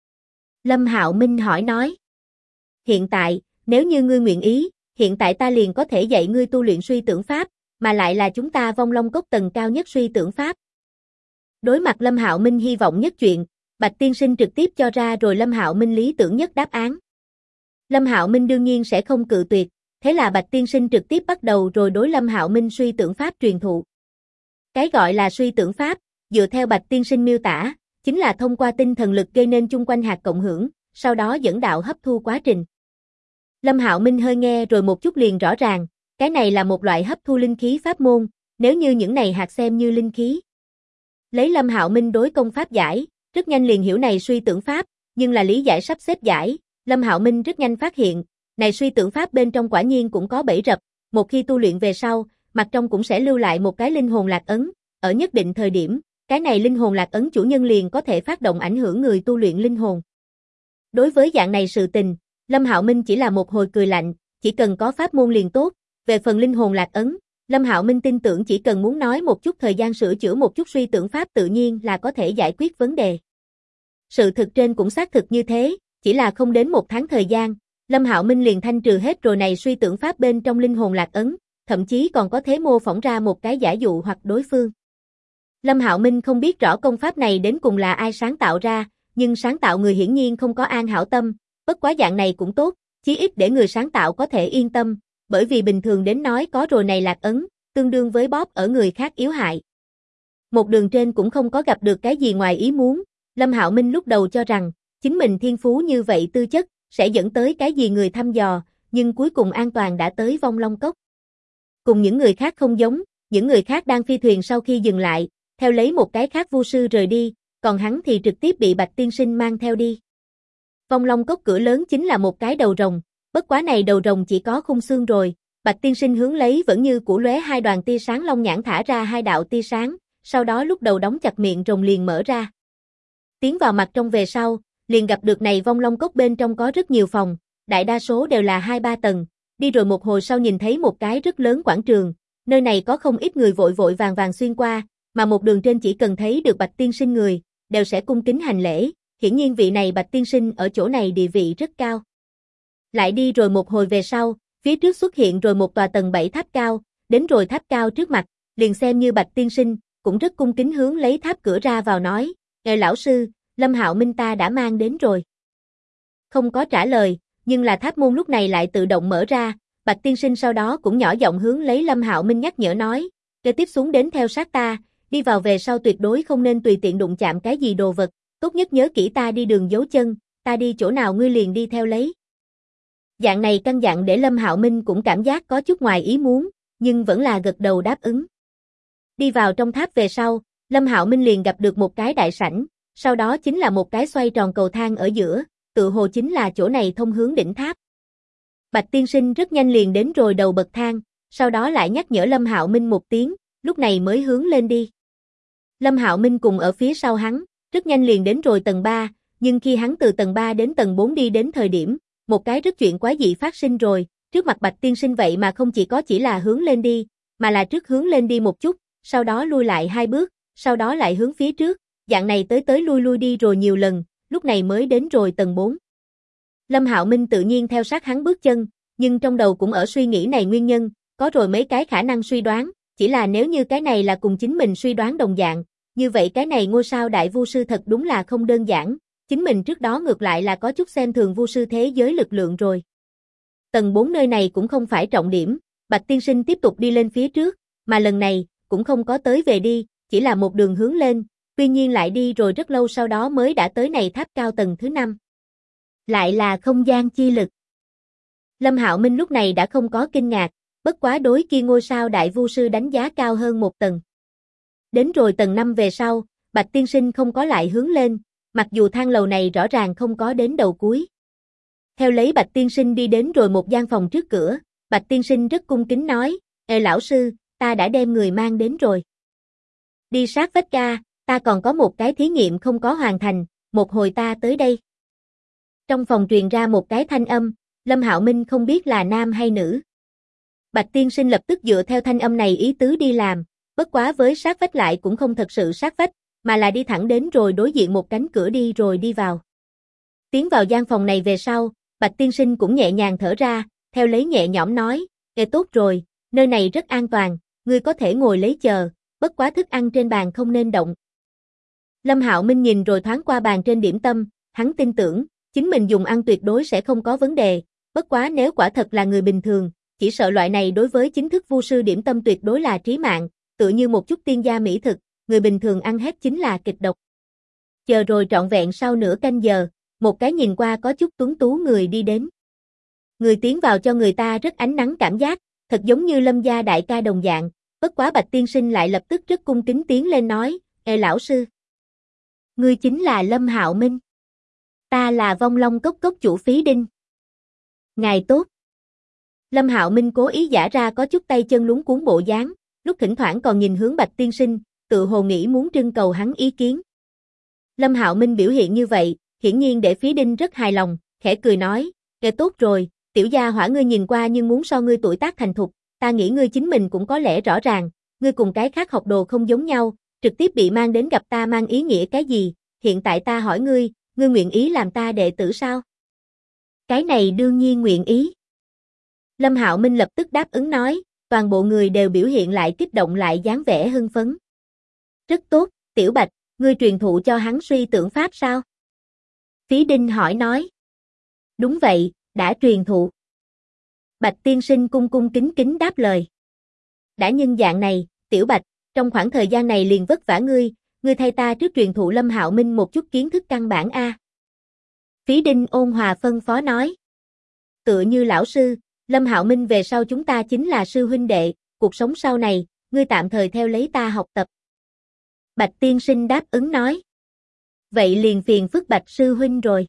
Lâm Hạo Minh hỏi nói. Hiện tại, nếu như ngươi nguyện ý, hiện tại ta liền có thể dạy ngươi tu luyện suy tưởng pháp, mà lại là chúng ta Vong Long Cốc tầng cao nhất suy tưởng pháp. Đối mặt Lâm Hạo Minh hy vọng nhất chuyện, Bạch tiên sinh trực tiếp cho ra rồi Lâm Hạo Minh lý tưởng nhất đáp án. Lâm Hạo Minh đương nhiên sẽ không cự tuyệt, thế là Bạch tiên sinh trực tiếp bắt đầu rồi đối Lâm Hạo Minh suy tưởng pháp truyền thụ. Cái gọi là suy tưởng pháp, dựa theo Bạch tiên sinh miêu tả, chính là thông qua tinh thần lực gây nên chung quanh hạt cộng hưởng, sau đó dẫn đạo hấp thu quá trình. Lâm Hạo Minh hơi nghe rồi một chút liền rõ ràng, cái này là một loại hấp thu linh khí pháp môn, nếu như những này hạt xem như linh khí. Lấy Lâm Hạo Minh đối công pháp giải, rất nhanh liền hiểu này suy tưởng pháp, nhưng là lý giải sắp xếp giải, Lâm Hạo Minh rất nhanh phát hiện, này suy tưởng pháp bên trong quả nhiên cũng có bẫy rập, một khi tu luyện về sau, mặt trong cũng sẽ lưu lại một cái linh hồn lạc ấn, ở nhất định thời điểm, cái này linh hồn lạc ấn chủ nhân liền có thể phát động ảnh hưởng người tu luyện linh hồn. Đối với dạng này sự tình, Lâm Hạo Minh chỉ là một hồi cười lạnh, chỉ cần có pháp môn liền tốt, về phần linh hồn lạc ấn, Lâm Hạo Minh tin tưởng chỉ cần muốn nói một chút thời gian sửa chữa một chút suy tưởng pháp tự nhiên là có thể giải quyết vấn đề. Sự thực trên cũng xác thực như thế, chỉ là không đến 1 tháng thời gian, Lâm Hạo Minh liền thanh trừ hết rồi này suy tưởng pháp bên trong linh hồn lạc ấn, thậm chí còn có thể mô phỏng ra một cái giả dụ hoặc đối phương. Lâm Hạo Minh không biết rõ công pháp này đến cùng là ai sáng tạo ra, nhưng sáng tạo người hiển nhiên không có an hảo tâm, bất quá dạng này cũng tốt, chí ít để người sáng tạo có thể yên tâm, bởi vì bình thường đến nói có rồi này lạc ấn, tương đương với bóp ở người khác yếu hại. Một đường trên cũng không có gặp được cái gì ngoài ý muốn, Lâm Hạo Minh lúc đầu cho rằng, chính mình thiên phú như vậy tư chất, sẽ dẫn tới cái gì người thăm dò, nhưng cuối cùng an toàn đã tới Vong Long Cốc. Cùng những người khác không giống, những người khác đang phi thuyền sau khi dừng lại, theo lấy một cái khác vu sư rời đi, còn hắn thì trực tiếp bị Bạch tiên sinh mang theo đi. Vong Long Cốc cửa lớn chính là một cái đầu rồng, bất quá này đầu rồng chỉ có khung xương rồi, Bạch tiên sinh hướng lấy vẫn như cũ lóe 2 đoàn tia sáng long nhãn thả ra 2 đạo tia sáng, sau đó lúc đầu đóng chặt miệng rồng liền mở ra. Tiến vào mặt trong về sau, liền gặp được này Vong Long Cốc bên trong có rất nhiều phòng, đại đa số đều là 2-3 tầng, đi rồi một hồi sau nhìn thấy một cái rất lớn quảng trường, nơi này có không ít người vội vội vàng vàng xuyên qua, mà một đường trên chỉ cần thấy được Bạch tiên sinh người, đều sẽ cung kính hành lễ, hiển nhiên vị này Bạch tiên sinh ở chỗ này địa vị rất cao. Lại đi rồi một hồi về sau, phía trước xuất hiện rồi một tòa tầng 7 tháp cao, đến rồi tháp cao trước mặt, liền xem như Bạch tiên sinh, cũng rất cung kính hướng lấy tháp cửa ra vào nói, lão sư, Lâm Hạo Minh ta đã mang đến rồi. Không có trả lời, nhưng là tháp môn lúc này lại tự động mở ra, Bạch tiên sinh sau đó cũng nhỏ giọng hướng lấy Lâm Hạo Minh nhắc nhở nói, kế tiếp xuống đến theo sát ta, đi vào về sau tuyệt đối không nên tùy tiện đụng chạm cái gì đồ vật, tốt nhất nhớ kỹ ta đi đường dấu chân, ta đi chỗ nào ngươi liền đi theo lấy. Dạng này căn dặn để Lâm Hạo Minh cũng cảm giác có chút ngoài ý muốn, nhưng vẫn là gật đầu đáp ứng. Đi vào trong tháp về sau, Lâm Hạo Minh liền gặp được một cái đại sảnh, sau đó chính là một cái xoay tròn cầu thang ở giữa, tự hồ chính là chỗ này thông hướng đỉnh tháp. Bạch tiên sinh rất nhanh liền đến rồi đầu bậc thang, sau đó lại nhắc nhở Lâm Hạo Minh một tiếng, lúc này mới hướng lên đi. Lâm Hạo Minh cùng ở phía sau hắn, rất nhanh liền đến rồi tầng 3, nhưng khi hắn từ tầng 3 đến tầng 4 đi đến thời điểm, một cái rất chuyện quái dị phát sinh rồi, trước mặt Bạch tiên sinh vậy mà không chỉ là hướng lên đi, mà là trước hướng lên đi một chút, sau đó lui lại 2 bước, sau đó lại hướng phía trước, dạng này tới lui đi rồi nhiều lần, lúc này mới đến rồi tầng 4. Lâm Hạo Minh tự nhiên theo sát hắn bước chân, nhưng trong đầu cũng ở suy nghĩ này nguyên nhân, có rồi mấy cái khả năng suy đoán, chỉ là nếu như cái này là cùng chính mình suy đoán đồng dạng, như vậy cái này ngôi sao đại vu sư thật đúng là không đơn giản, chính mình trước đó ngược lại là có chút xem thường vu sư thế giới lực lượng rồi. Tầng 4 nơi này cũng không phải trọng điểm, Bạch tiên sinh tiếp tục đi lên phía trước, mà lần này, cũng không có tới về đi, chỉ là một đường hướng lên, tuy nhiên lại đi rồi rất lâu sau đó mới đã tới này tháp cao tầng thứ 5. Lại là không gian chi lực. Lâm Hạo Minh lúc này đã không có kinh ngạc, bất quá đối kia ngôi sao đại vu sư đánh giá cao hơn một tầng. Đến rồi tầng 5 về sau, Bạch tiên sinh không có lại hướng lên, mặc dù thang lầu này rõ ràng không có đến đầu cuối. Theo lấy Bạch tiên sinh đi đến rồi một gian phòng trước cửa, Bạch tiên sinh rất cung kính nói, Ê lão sư, ta đã đem người mang đến rồi. Đi sát vách ca, ta còn có một cái thí nghiệm không có hoàn thành, một hồi ta tới đây. Trong phòng truyền ra một cái thanh âm, Lâm Hạo Minh không biết là nam hay nữ. Bạch tiên sinh lập tức dựa theo thanh âm này ý tứ đi làm, bất quá với sát vách lại cũng không thật sự sát vách, mà là đi thẳng đến rồi đối diện một cánh cửa đi rồi đi vào. Tiến vào gian phòng này về sau, Bạch tiên sinh cũng nhẹ nhàng thở ra, theo lấy nhẹ nhõm nói, tốt rồi, nơi này rất an toàn, ngươi có thể ngồi lấy chờ, bất quá thức ăn trên bàn không nên động. Lâm Hạo Minh nhìn rồi thoáng qua bàn trên điểm tâm, hắn tin tưởng, chính mình dùng ăn tuyệt đối sẽ không có vấn đề, bất quá nếu quả thật là người bình thường, chỉ sợ loại này đối với chính thức vu sư điểm tâm tuyệt đối là trí mạng, tựa như một chút tiên gia mỹ thực, người bình thường ăn hết chính là kịch độc. Chờ rồi trọn vẹn sau nửa canh giờ, một cái nhìn qua có chút tuấn tú người đi đến. Người tiến vào cho người ta rất ánh nắng cảm giác, thật giống như Lâm gia đại ca đồng dạng, bất quá Bạch tiên sinh lại lập tức rất cung kính tiến lên nói, Ê lão sư, ngươi chính là Lâm Hạo Minh. Ta là Vong Long Cốc cốc chủ Phí Đinh. Ngài tốt. Lâm Hạo Minh cố ý giả ra có chút tay chân luống cuống bộ dáng, lúc thỉnh thoảng còn nhìn hướng Bạch tiên sinh, tự hồ nghĩ muốn trưng cầu hắn ý kiến. Lâm Hạo Minh biểu hiện như vậy, hiển nhiên để Phí Đinh rất hài lòng, khẽ cười nói, tốt rồi, tiểu gia hỏa ngươi nhìn qua nhưng muốn so ngươi tuổi tác thành thục, ta nghĩ ngươi chính mình cũng có lẽ rõ ràng, ngươi cùng cái khác học đồ không giống nhau, trực tiếp bị mang đến gặp ta mang ý nghĩa cái gì, hiện tại ta hỏi ngươi, ngươi nguyện ý làm ta đệ tử sao? Cái này đương nhiên nguyện ý. Lâm Hạo Minh lập tức đáp ứng nói, toàn bộ người đều biểu hiện lại kích động lại dáng vẻ hưng phấn. Rất tốt, Tiểu Bạch, ngươi truyền thụ cho hắn suy tưởng pháp sao? Phí Đinh hỏi nói. Đúng vậy, đã truyền thụ. Bạch tiên sinh cung cung kính kính đáp lời. Đã nhân dạng này, Tiểu Bạch, trong khoảng thời gian này liền vất vả ngươi thay ta trước truyền thụ Lâm Hạo Minh một chút kiến thức căn bản a. Phí Đinh ôn hòa phân phó nói. Tựa như lão sư, Lâm Hạo Minh về sau chúng ta chính là sư huynh đệ, cuộc sống sau này, ngươi tạm thời theo lấy ta học tập. Bạch tiên sinh đáp ứng nói. Vậy liền phiền phức Bạch sư huynh rồi.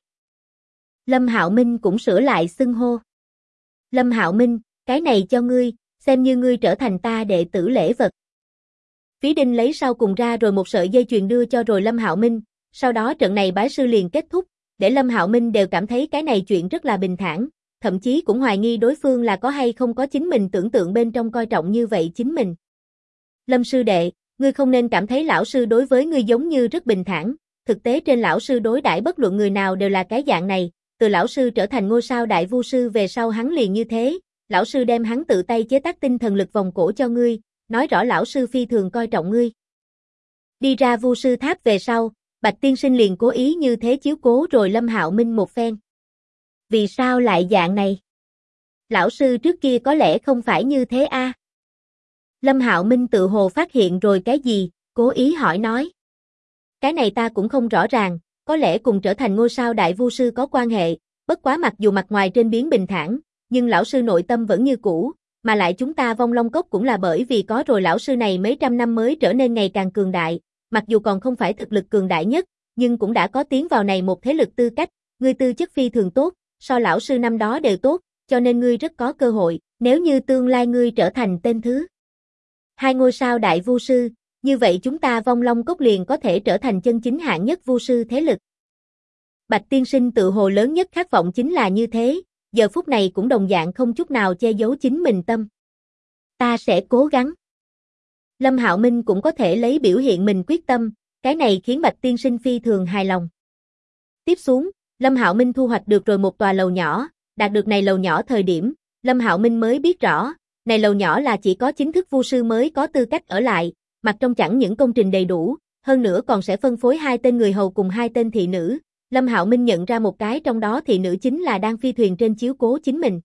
Lâm Hạo Minh cũng sửa lại xưng hô. Lâm Hạo Minh, cái này cho ngươi, xem như ngươi trở thành ta đệ tử lễ vật. Phí Đinh lấy sau cùng ra rồi một sợi dây chuyền đưa cho rồi Lâm Hạo Minh, sau đó trận này bái sư liền kết thúc, để Lâm Hạo Minh đều cảm thấy cái này chuyện rất là bình thản, thậm chí cũng hoài nghi đối phương là có hay không có chính mình tưởng tượng bên trong coi trọng như vậy chính mình. Lâm sư đệ, ngươi không nên cảm thấy lão sư đối với ngươi giống như rất bình thản, thực tế trên lão sư đối đãi bất luận người nào đều là cái dạng này, từ lão sư trở thành ngôi sao đại vu sư về sau hắn liền như thế, lão sư đem hắn tự tay chế tác tinh thần lực vòng cổ cho ngươi, nói rõ lão sư phi thường coi trọng ngươi. Đi ra vu sư tháp về sau, Bạch tiên sinh liền cố ý như thế chiếu cố rồi Lâm Hạo Minh một phen. Vì sao lại dạng này? Lão sư trước kia có lẽ không phải như thế a. Lâm Hạo Minh tự hồ phát hiện rồi cái gì, cố ý hỏi nói. Cái này ta cũng không rõ ràng, có lẽ cùng trở thành ngôi sao đại vu sư có quan hệ, bất quá mặc dù mặt ngoài trên biến bình thản, nhưng lão sư nội tâm vẫn như cũ, mà lại chúng ta Vong Long Cốc cũng là bởi vì có rồi lão sư này mấy trăm năm mới trở nên ngày càng cường đại, mặc dù còn không phải thực lực cường đại nhất, nhưng cũng đã có tiến vào này một thế lực tư cách, ngươi tư chất phi thường tốt, so lão sư năm đó đều tốt, cho nên ngươi rất có cơ hội, nếu như tương lai ngươi trở thành tên thứ 2 ngôi sao đại vu sư, như vậy chúng ta Vong Long Cốc liền có thể trở thành chân chính hạng nhất vu sư thế lực. Bạch tiên sinh tự hồ lớn nhất khát vọng chính là như thế, giờ phút này cũng đồng dạng không chút nào che giấu chính mình tâm. Ta sẽ cố gắng. Lâm Hạo Minh cũng có thể lấy biểu hiện mình quyết tâm, cái này khiến Bạch tiên sinh phi thường hài lòng. Tiếp xuống, Lâm Hạo Minh thu hoạch được rồi một tòa lầu nhỏ, đạt được này lầu nhỏ thời điểm, Lâm Hạo Minh mới biết rõ, này lầu nhỏ là chỉ có chính thức vu sư mới có tư cách ở lại, mặt trong chẳng những công trình đầy đủ, hơn nữa còn sẽ phân phối 2 tên người hầu cùng 2 tên thị nữ. Lâm Hạo Minh nhận ra một cái trong đó thị nữ chính là đang phi thuyền trên chiếu cố chính mình.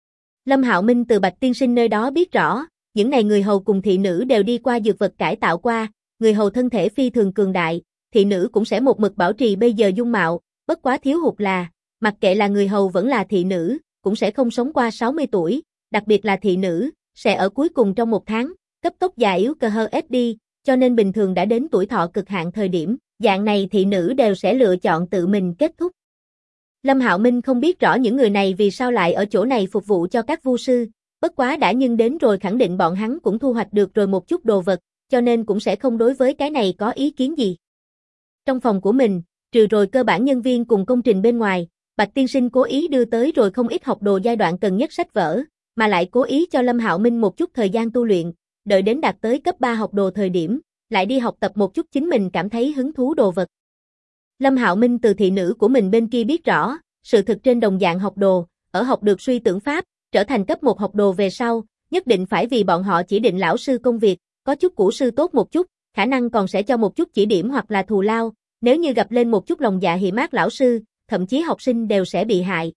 Lâm Hạo Minh từ Bạch tiên sinh nơi đó biết rõ, những này người hầu cùng thị nữ đều đi qua dược vật cải tạo qua, người hầu thân thể phi thường cường đại, thị nữ cũng sẽ một mực bảo trì bây giờ dung mạo, bất quá thiếu hụt là, mặc kệ là người hầu vẫn là thị nữ, cũng sẽ không sống qua 60 tuổi, đặc biệt là thị nữ, sẽ ở cuối cùng trong một tháng, cấp tốc già yếu cơ hơ SD, cho nên bình thường đã đến tuổi thọ cực hạn thời điểm, dạng này thị nữ đều sẽ lựa chọn tự mình kết thúc. Lâm Hạo Minh không biết rõ những người này vì sao lại ở chỗ này phục vụ cho các vu sư, bất quá đã nhưng đến rồi khẳng định bọn hắn cũng thu hoạch được rồi một chút đồ vật, cho nên cũng sẽ không đối với cái này có ý kiến gì. Trong phòng của mình, trừ rồi cơ bản nhân viên cùng công trình bên ngoài, Bạch tiên sinh cố ý đưa tới rồi không ít học đồ giai đoạn cần nhất sách vở, mà lại cố ý cho Lâm Hạo Minh một chút thời gian tu luyện, đợi đến đạt tới cấp 3 học đồ thời điểm, lại đi học tập một chút chính mình cảm thấy hứng thú đồ vật. Lâm Hạo Minh từ thị nữ của mình bên kia biết rõ, sự thực trên đồng dạng học đồ, ở học được suy tưởng pháp, trở thành cấp 1 học đồ về sau, nhất định phải vì bọn họ chỉ định lão sư công việc, có chút cũ sư tốt một chút, khả năng còn sẽ cho một chút chỉ điểm hoặc là thù lao, nếu như gặp lên một chút lòng dạ hiểm ác lão sư, thậm chí học sinh đều sẽ bị hại.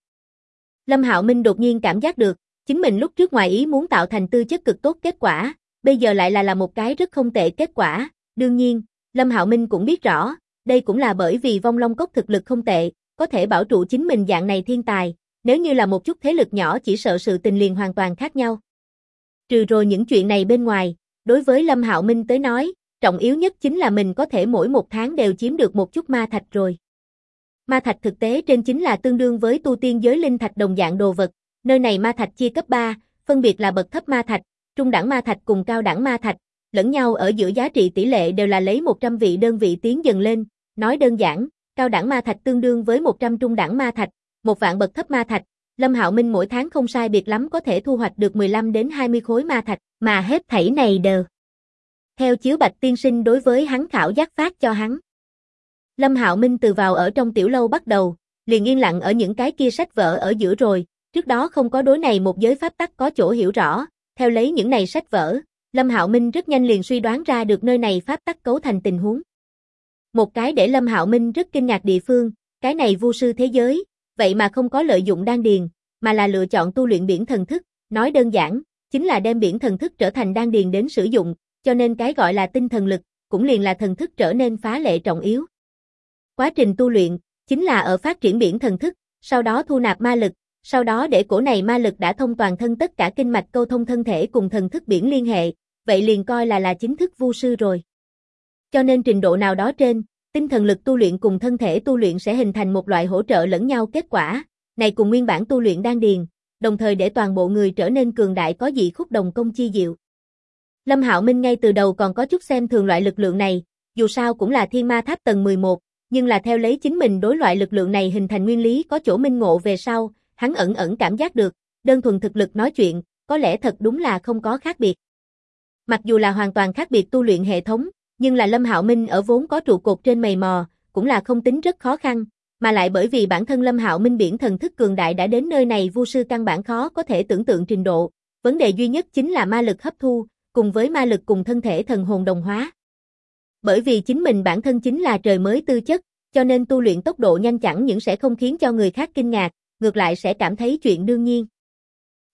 Lâm Hạo Minh đột nhiên cảm giác được, chính mình lúc trước ngoài ý muốn tạo thành tư chất cực tốt kết quả, bây giờ lại là một cái rất không tệ kết quả, đương nhiên, Lâm Hạo Minh cũng biết rõ, đây cũng là bởi vì Vong Long Cốc thực lực không tệ, có thể bảo trụ chính mình dạng này thiên tài, nếu như là một chút thế lực nhỏ chỉ sợ sự tình liền hoàn toàn khác nhau. Trừ rồi những chuyện này bên ngoài, đối với Lâm Hạo Minh tới nói, trọng yếu nhất chính là mình có thể mỗi một tháng đều chiếm được một chút ma thạch rồi. Ma thạch thực tế trên chính là tương đương với tu tiên giới linh thạch đồng dạng đồ vật, nơi này ma thạch chia cấp 3, phân biệt là bậc thấp ma thạch, trung đẳng ma thạch cùng cao đẳng ma thạch, lẫn nhau ở giữa giá trị tỷ lệ đều là lấy 100 vị đơn vị tiến dần lên, nói đơn giản, cao đẳng ma thạch tương đương với 100 trung đẳng ma thạch, 1 vạn bậc thấp ma thạch, Lâm Hạo Minh mỗi tháng không sai biệt lắm có thể thu hoạch được 15 đến 20 khối ma thạch, mà hết thảy này đều theo chiếu Bạch tiên sinh đối với hắn khảo giác phát cho hắn. Lâm Hạo Minh từ vào ở trong tiểu lâu bắt đầu, liền yên lặng ở những cái kia sách vở ở giữa rồi, trước đó không có đối này một giới pháp tắc có chỗ hiểu rõ, theo lấy những này sách vở, Lâm Hạo Minh rất nhanh liền suy đoán ra được nơi này pháp tắc cấu thành tình huống. Một cái để Lâm Hạo Minh rất kinh ngạc địa phương, cái này vu sư thế giới, vậy mà không có lợi dụng đan điền, mà là lựa chọn tu luyện biển thần thức, nói đơn giản, chính là đem biển thần thức trở thành đan điền đến sử dụng, cho nên cái gọi là tinh thần lực, cũng liền là thần thức trở nên phá lệ trọng yếu. Quá trình tu luyện, chính là ở phát triển biển thần thức, sau đó thu nạp ma lực, sau đó để cổ này ma lực đã thông toàn thân tất cả kinh mạch câu thông thân thể cùng thần thức biển liên hệ, vậy liền coi là chính thức vu sư rồi. Cho nên trình độ nào đó trên, tinh thần lực tu luyện cùng thân thể tu luyện sẽ hình thành một loại hỗ trợ lẫn nhau kết quả, này cùng nguyên bản tu luyện đan điền, đồng thời để toàn bộ người trở nên cường đại có dị khúc đồng công chi diệu. Lâm Hạo Minh ngay từ đầu còn có chút xem thường loại lực lượng này, dù sao cũng là thiên ma tháp tầng 11, nhưng là theo lấy chính mình đối loại lực lượng này hình thành nguyên lý có chỗ minh ngộ về sau, hắn ẩn ẩn cảm giác được, đơn thuần thực lực nói chuyện, có lẽ thật đúng là không có khác biệt. Mặc dù là hoàn toàn khác biệt tu luyện hệ thống, nhưng là Lâm Hạo Minh ở vốn có trụ cột trên mày mò, cũng là không tính rất khó khăn, mà lại bởi vì bản thân Lâm Hạo Minh biển thần thức cường đại đã đến nơi này vu sư căn bản khó có thể tưởng tượng trình độ, vấn đề duy nhất chính là ma lực hấp thu, cùng với ma lực cùng thân thể thần hồn đồng hóa. Bởi vì chính mình bản thân chính là trời mới tư chất, cho nên tu luyện tốc độ nhanh chẳng những sẽ không khiến cho người khác kinh ngạc, ngược lại sẽ cảm thấy chuyện đương nhiên.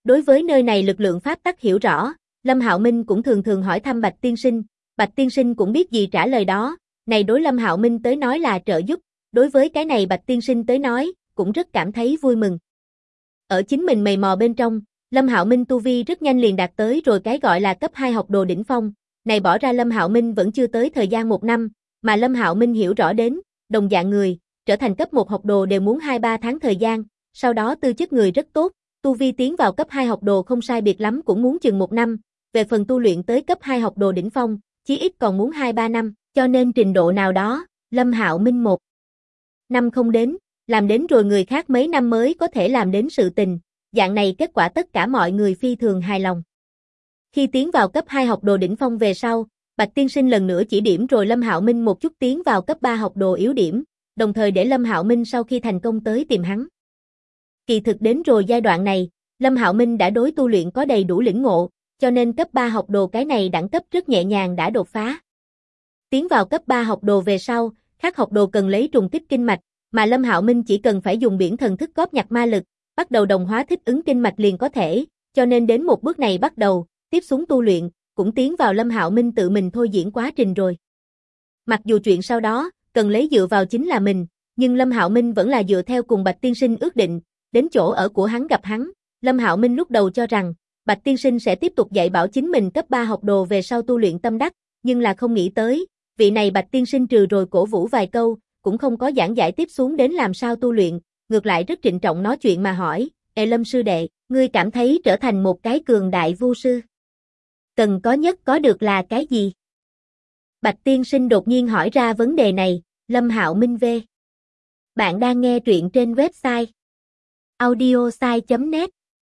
Đối với nơi này lực lượng pháp tắc hiểu rõ, Lâm Hạo Minh cũng thường thường hỏi thăm Bạch tiên sinh, Bạch tiên sinh cũng biết gì trả lời đó, này đối Lâm Hạo Minh tới nói là trợ giúp, đối với cái này Bạch tiên sinh tới nói, cũng rất cảm thấy vui mừng. Ở chính mình mày mò bên trong, Lâm Hạo Minh tu vi rất nhanh liền đạt tới rồi cái gọi là cấp 2 học đồ đỉnh phong, này bỏ ra Lâm Hạo Minh vẫn chưa tới thời gian 1 năm, mà Lâm Hạo Minh hiểu rõ đến, đồng dạng người, trở thành cấp 1 học đồ đều muốn 2-3 tháng thời gian, sau đó tư chất người rất tốt, tu vi tiến vào cấp 2 học đồ không sai biệt lắm cũng muốn chừng 1 năm, về phần tu luyện tới cấp 2 học đồ đỉnh phong, chí ít còn muốn 2-3 năm, cho nên trình độ nào đó, Lâm Hạo Minh 1 năm không đến, làm đến rồi người khác mấy năm mới có thể làm đến sự tình, dạng này kết quả tất cả mọi người phi thường hài lòng. Khi tiến vào cấp 2 học đồ đỉnh phong về sau, Bạch tiên sinh lần nữa chỉ điểm rồi Lâm Hạo Minh một chút tiến vào cấp 3 học đồ yếu điểm, đồng thời để Lâm Hạo Minh sau khi thành công tới tìm hắn. Kỳ thực đến rồi giai đoạn này, Lâm Hạo Minh đã đối tu luyện có đầy đủ lĩnh ngộ, cho nên cấp 3 học đồ cái này đẳng cấp rất nhẹ nhàng đã đột phá. Tiến vào cấp 3 học đồ về sau, các học đồ cần lấy trùng kích kinh mạch, mà Lâm Hạo Minh chỉ cần phải dùng biển thần thức góp nhặt ma lực, bắt đầu đồng hóa thích ứng kinh mạch liền có thể, cho nên đến một bước này bắt đầu, tiếp xuống tu luyện, cũng tiến vào Lâm Hạo Minh tự mình thôi diễn quá trình rồi. Mặc dù chuyện sau đó, cần lấy dựa vào chính là mình, nhưng Lâm Hạo Minh vẫn là dựa theo cùng Bạch tiên sinh ước định, đến chỗ ở của hắn gặp hắn. Lâm Hạo Minh lúc đầu cho rằng, Bạch tiên sinh sẽ tiếp tục dạy bảo chính mình cấp 3 học đồ về sau tu luyện tâm đắc, nhưng là không nghĩ tới, vị này Bạch tiên sinh trừ rồi cổ vũ vài câu, cũng không có giảng giải tiếp xuống đến làm sao tu luyện, ngược lại rất trịnh trọng nói chuyện mà hỏi, Lâm sư đệ, ngươi cảm thấy trở thành một cái cường đại vu sư, cần có nhất có được là cái gì? Bạch tiên sinh đột nhiên hỏi ra vấn đề này, Lâm Hạo Minh v. Bạn đang nghe truyện trên website audiosai.net.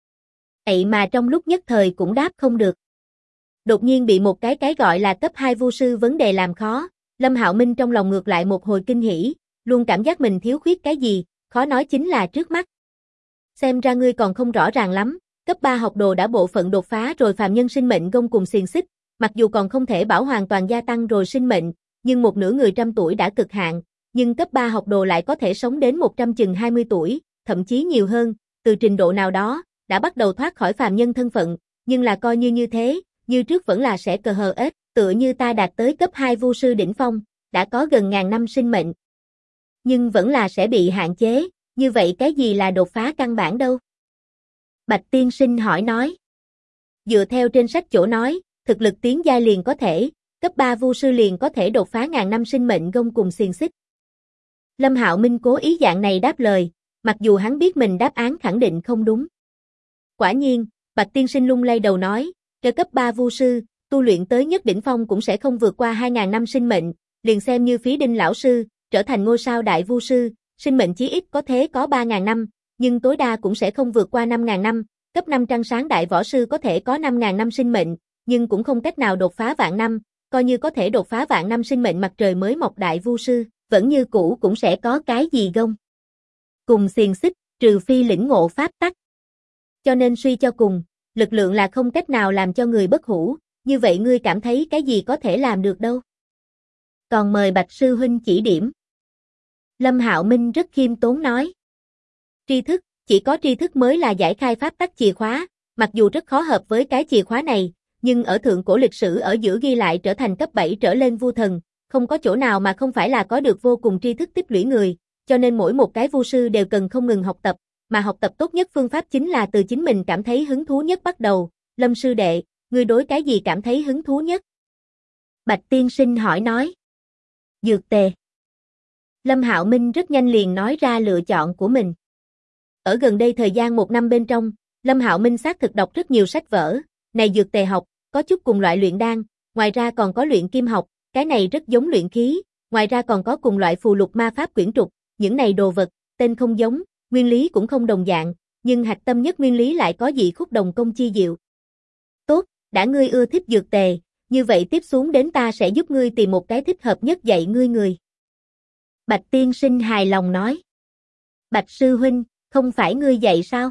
Vậy mà trong lúc nhất thời cũng đáp không được. Đột nhiên bị một cái gọi là cấp 2 vu sư vấn đề làm khó, Lâm Hạo Minh trong lòng ngược lại một hồi kinh hỉ, luôn cảm giác mình thiếu khuyết cái gì, khó nói chính là trước mắt. Xem ra ngươi còn không rõ ràng lắm, cấp 3 học đồ đã bộ phận đột phá rồi phàm nhân sinh mệnh gông cùng xiềng xích, mặc dù còn không thể bảo hoàn toàn gia tăng rồi sinh mệnh, nhưng một nửa người trăm tuổi đã cực hạn, nhưng cấp 3 học đồ lại có thể sống đến 120 tuổi, thậm chí nhiều hơn, từ trình độ nào đó, đã bắt đầu thoát khỏi phàm nhân thân phận, nhưng là coi như thế, như trước vẫn là sẽ cờ hờ ết, tựa như ta đạt tới cấp 2 vu sư đỉnh phong, đã có gần ngàn năm sinh mệnh. Nhưng vẫn là sẽ bị hạn chế, như vậy cái gì là đột phá căn bản đâu? Bạch tiên sinh hỏi nói. Dựa theo trên sách chỗ nói, thực lực tiến giai liền có thể, cấp 3 vu sư liền có thể đột phá ngàn năm sinh mệnh gông cùng xiềng xích. Lâm Hạo Minh cố ý dạng này đáp lời, mặc dù hắn biết mình đáp án khẳng định không đúng. Quả nhiên, Bạch tiên sinh lung lay đầu nói, cho cấp 3 vu sư, tu luyện tới nhất đỉnh phong cũng sẽ không vượt qua 2.000 năm sinh mệnh, liền xem như Phí Đinh lão sư, trở thành ngôi sao đại vu sư, sinh mệnh chí ít có thế có 3.000 năm, nhưng tối đa cũng sẽ không vượt qua 5.000 năm, cấp 5 trăng sáng đại võ sư có thể có 5.000 năm sinh mệnh, nhưng cũng không cách nào đột phá vạn năm, coi như có thể đột phá vạn năm sinh mệnh mặt trời mới mọc đại vu sư, vẫn như cũ cũng sẽ có cái gì gông cùng xiềng xích, trừ phi lĩnh ngộ pháp tắc. Cho nên suy cho cùng, lực lượng là không cách nào làm cho người bất hủ, như vậy ngươi cảm thấy cái gì có thể làm được đâu? Còn mời Bạch sư huynh chỉ điểm. Lâm Hạo Minh rất khiêm tốn nói. Tri thức, chỉ có tri thức mới là giải khai pháp tắc chìa khóa, mặc dù rất khó hợp với cái chìa khóa này, nhưng ở thượng cổ lịch sử ở giữa ghi lại trở thành cấp 7 trở lên vu thần, không có chỗ nào mà không phải là có được vô cùng tri thức tích lũy người, cho nên mỗi một cái vu sư đều cần không ngừng học tập, mà học tập tốt nhất phương pháp chính là từ chính mình cảm thấy hứng thú nhất bắt đầu. Lâm sư đệ, ngươi đối cái gì cảm thấy hứng thú nhất? Bạch tiên sinh hỏi nói. Dược tề. Lâm Hạo Minh rất nhanh liền nói ra lựa chọn của mình. Ở gần đây thời gian 1 năm bên trong, Lâm Hạo Minh xác thực đọc rất nhiều sách vở, này dược tề học, có chút cùng loại luyện đan, ngoài ra còn có luyện kim học, cái này rất giống luyện khí, ngoài ra còn có cùng loại phù lục ma pháp quyển trục, những này đồ vật, tên không giống, nguyên lý cũng không đồng dạng, nhưng hạch tâm nhất nguyên lý lại có dị khúc đồng công chi diệu. Tốt, đã ngươi ưa thích dược tề, như vậy tiếp xuống đến ta sẽ giúp ngươi tìm một cái thích hợp nhất dạy ngươi người. Bạch tiên sinh hài lòng nói. Bạch sư huynh, không phải ngươi dạy sao?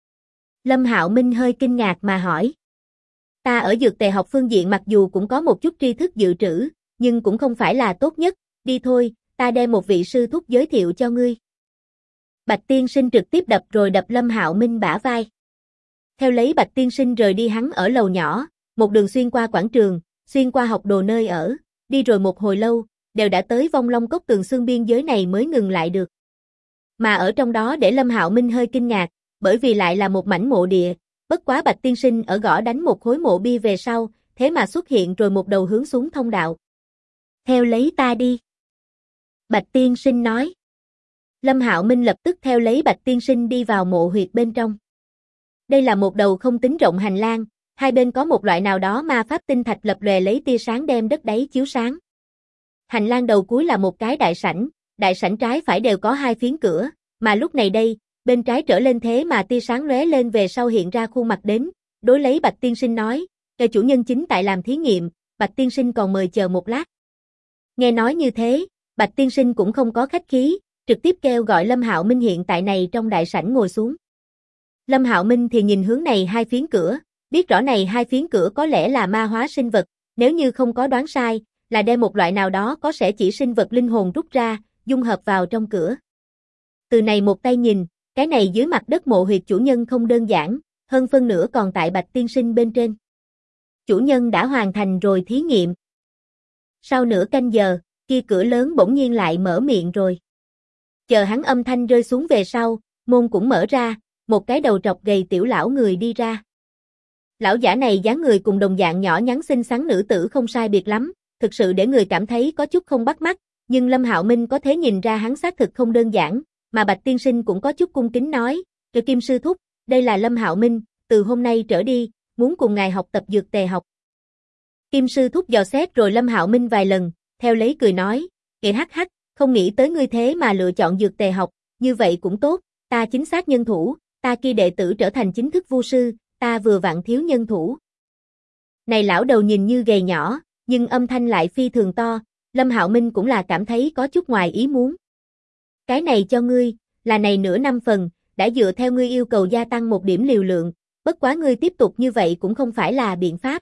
Lâm Hạo Minh hơi kinh ngạc mà hỏi. Ta ở dược tề học phương diện mặc dù cũng có một chút tri thức dự trữ, nhưng cũng không phải là tốt nhất, đi thôi, ta đem một vị sư thúc giới thiệu cho ngươi. Bạch tiên sinh trực tiếp đập Lâm Hạo Minh bả vai. Theo lấy Bạch tiên sinh rời đi, hắn ở lầu nhỏ, một đường xuyên qua quảng trường, xuyên qua học đồ nơi ở, đi rồi một hồi lâu, đều đã tới Vong Long Cốc Tường Xương biên giới này mới ngừng lại được. Mà ở trong đó để Lâm Hạo Minh hơi kinh ngạc, bởi vì lại là một mảnh mộ địa, bất quá Bạch tiên sinh ở gõ đánh một khối mộ bia về sau, thế mà xuất hiện rồi một đầu hướng xuống thông đạo. Theo lấy ta đi. Bạch tiên sinh nói. Lâm Hạo Minh lập tức theo lấy Bạch tiên sinh đi vào mộ huyệt bên trong. Đây là một đầu không tính rộng hành lang, hai bên có một loại nào đó ma pháp tinh thạch lập lòe lấy tia sáng đem đất đáy chiếu sáng. Hành lang đầu cuối là một cái đại sảnh trái phải đều có hai phiến cửa, mà lúc này đây, bên trái trở lên thế mà tia sáng lóe lên về sau hiện ra khuôn mặt đến, đối lấy Bạch tiên sinh nói, "Kẻ chủ nhân chính tại làm thí nghiệm, Bạch tiên sinh còn mời chờ một lát." Nghe nói như thế, Bạch tiên sinh cũng không có khách khí, trực tiếp kêu gọi Lâm Hạo Minh hiện tại này trong đại sảnh ngồi xuống. Lâm Hạo Minh thì nhìn hướng này hai phiến cửa, biết rõ này hai phiến cửa có lẽ là ma hóa sinh vật, nếu như không có đoán sai, là đem một loại nào đó có sẽ chỉ sinh vật linh hồn rút ra, dung hợp vào trong cửa. Từ này một tay nhìn, cái này dưới mặt đất mộ huyệt chủ nhân không đơn giản, hơn phân nửa còn tại Bạch tiên sinh bên trên. Chủ nhân đã hoàn thành rồi thí nghiệm. Sau nửa canh giờ, kia cửa lớn bỗng nhiên lại mở miệng rồi. Chờ hắn âm thanh rơi xuống về sau, môn cũng mở ra, một cái đầu trọc gầy tiểu lão người đi ra. Lão giả này dáng người cùng đồng dạng nhỏ nhắn xinh xắn nữ tử không sai biệt lắm, thực sự để người cảm thấy có chút không bắt mắt, nhưng Lâm Hạo Minh có thể nhìn ra hắn xác thực không đơn giản, mà Bạch tiên sinh cũng có chút cung kính nói, "Trời Kim sư thúc, đây là Lâm Hạo Minh, từ hôm nay trở đi, muốn cùng ngài học tập dược tề học." Kim sư thúc dò xét rồi Lâm Hạo Minh vài lần, theo lấy cười nói, hắc hắc, không nghĩ tới ngươi thế mà lựa chọn dược tề học, như vậy cũng tốt, ta chính xác nhân thủ, ta kia đệ tử trở thành chính thức vu sư, ta vừa vặn thiếu nhân thủ." Này lão đầu nhìn như gầy nhỏ, nhưng âm thanh lại phi thường to, Lâm Hạo Minh cũng là cảm thấy có chút ngoài ý muốn. "Cái này cho ngươi, là này nửa năm phần, đã dựa theo ngươi yêu cầu gia tăng một điểm liều lượng, bất quá ngươi tiếp tục như vậy cũng không phải là biện pháp."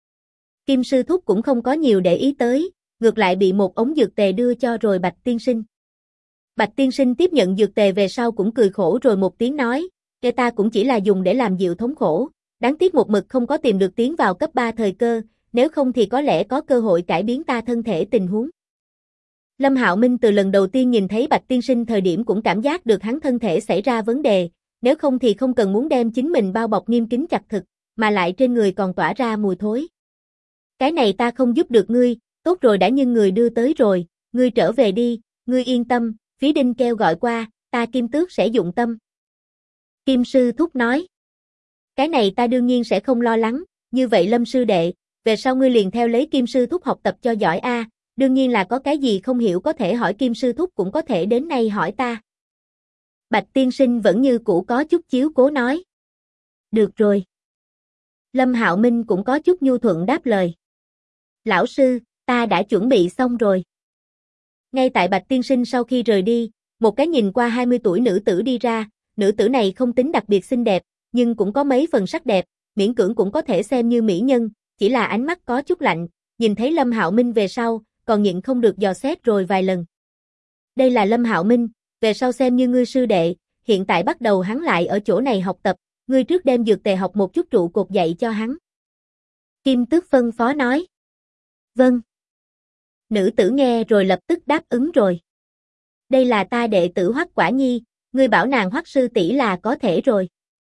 Kim sư thúc cũng không có nhiều để ý tới, ngược lại bị một ống dược tề đưa cho rồi Bạch tiên sinh. Bạch tiên sinh tiếp nhận dược tề về sau cũng cười khổ rồi một tiếng nói, "Kẻ ta cũng chỉ là dùng để làm dịu thống khổ, đáng tiếc một mực không có tìm được tiến vào cấp 3 thời cơ, nếu không thì có lẽ có cơ hội cải biến ta thân thể tình huống." Lâm Hạo Minh từ lần đầu tiên nhìn thấy Bạch tiên sinh thời điểm cũng cảm giác được hắn thân thể xảy ra vấn đề, nếu không thì không cần muốn đem chính mình bao bọc nghiêm kín chặt thực, mà lại trên người còn tỏa ra mùi thối. "Cái này ta không giúp được ngươi, tốt rồi đã nhưng người đưa tới rồi, ngươi trở về đi, ngươi yên tâm, phí đinh kêu gọi qua, ta Kim Tước sẽ dụng tâm." Kim sư thúc nói, "Cái này ta đương nhiên sẽ không lo lắng, như vậy Lâm sư đệ, về sau ngươi liền theo lấy Kim sư thúc học tập cho giỏi a, đương nhiên là có cái gì không hiểu có thể hỏi Kim sư thúc cũng có thể đến nay hỏi ta." Bạch tiên sinh vẫn như cũ có chút chiếu cố nói, "Được rồi." Lâm Hạo Minh cũng có chút nhu thuận đáp lời, "Lão sư, ta đã chuẩn bị xong rồi." Ngay tại Bạch tiên sinh sau khi rời đi, một cái nhìn qua 20 tuổi nữ tử đi ra, nữ tử này không tính đặc biệt xinh đẹp, nhưng cũng có mấy phần sắc đẹp, miễn cưỡng cũng có thể xem như mỹ nhân, chỉ là ánh mắt có chút lạnh, nhìn thấy Lâm Hạo Minh về sau, còn nhịn không được dò xét rồi vài lần. "Đây là Lâm Hạo Minh, về sau xem như ngươi sư đệ, hiện tại bắt đầu hắn lại ở chỗ này học tập, ngươi trước đem dược tề học một chút trụ cột dạy cho hắn." Kim Tước phân phó nói. "Vâng." Nữ tử nghe rồi lập tức đáp ứng rồi. "Đây là ta đệ tử Hoắc Quả Nhi, ngươi bảo nàng Hoắc sư tỷ là có thể rồi."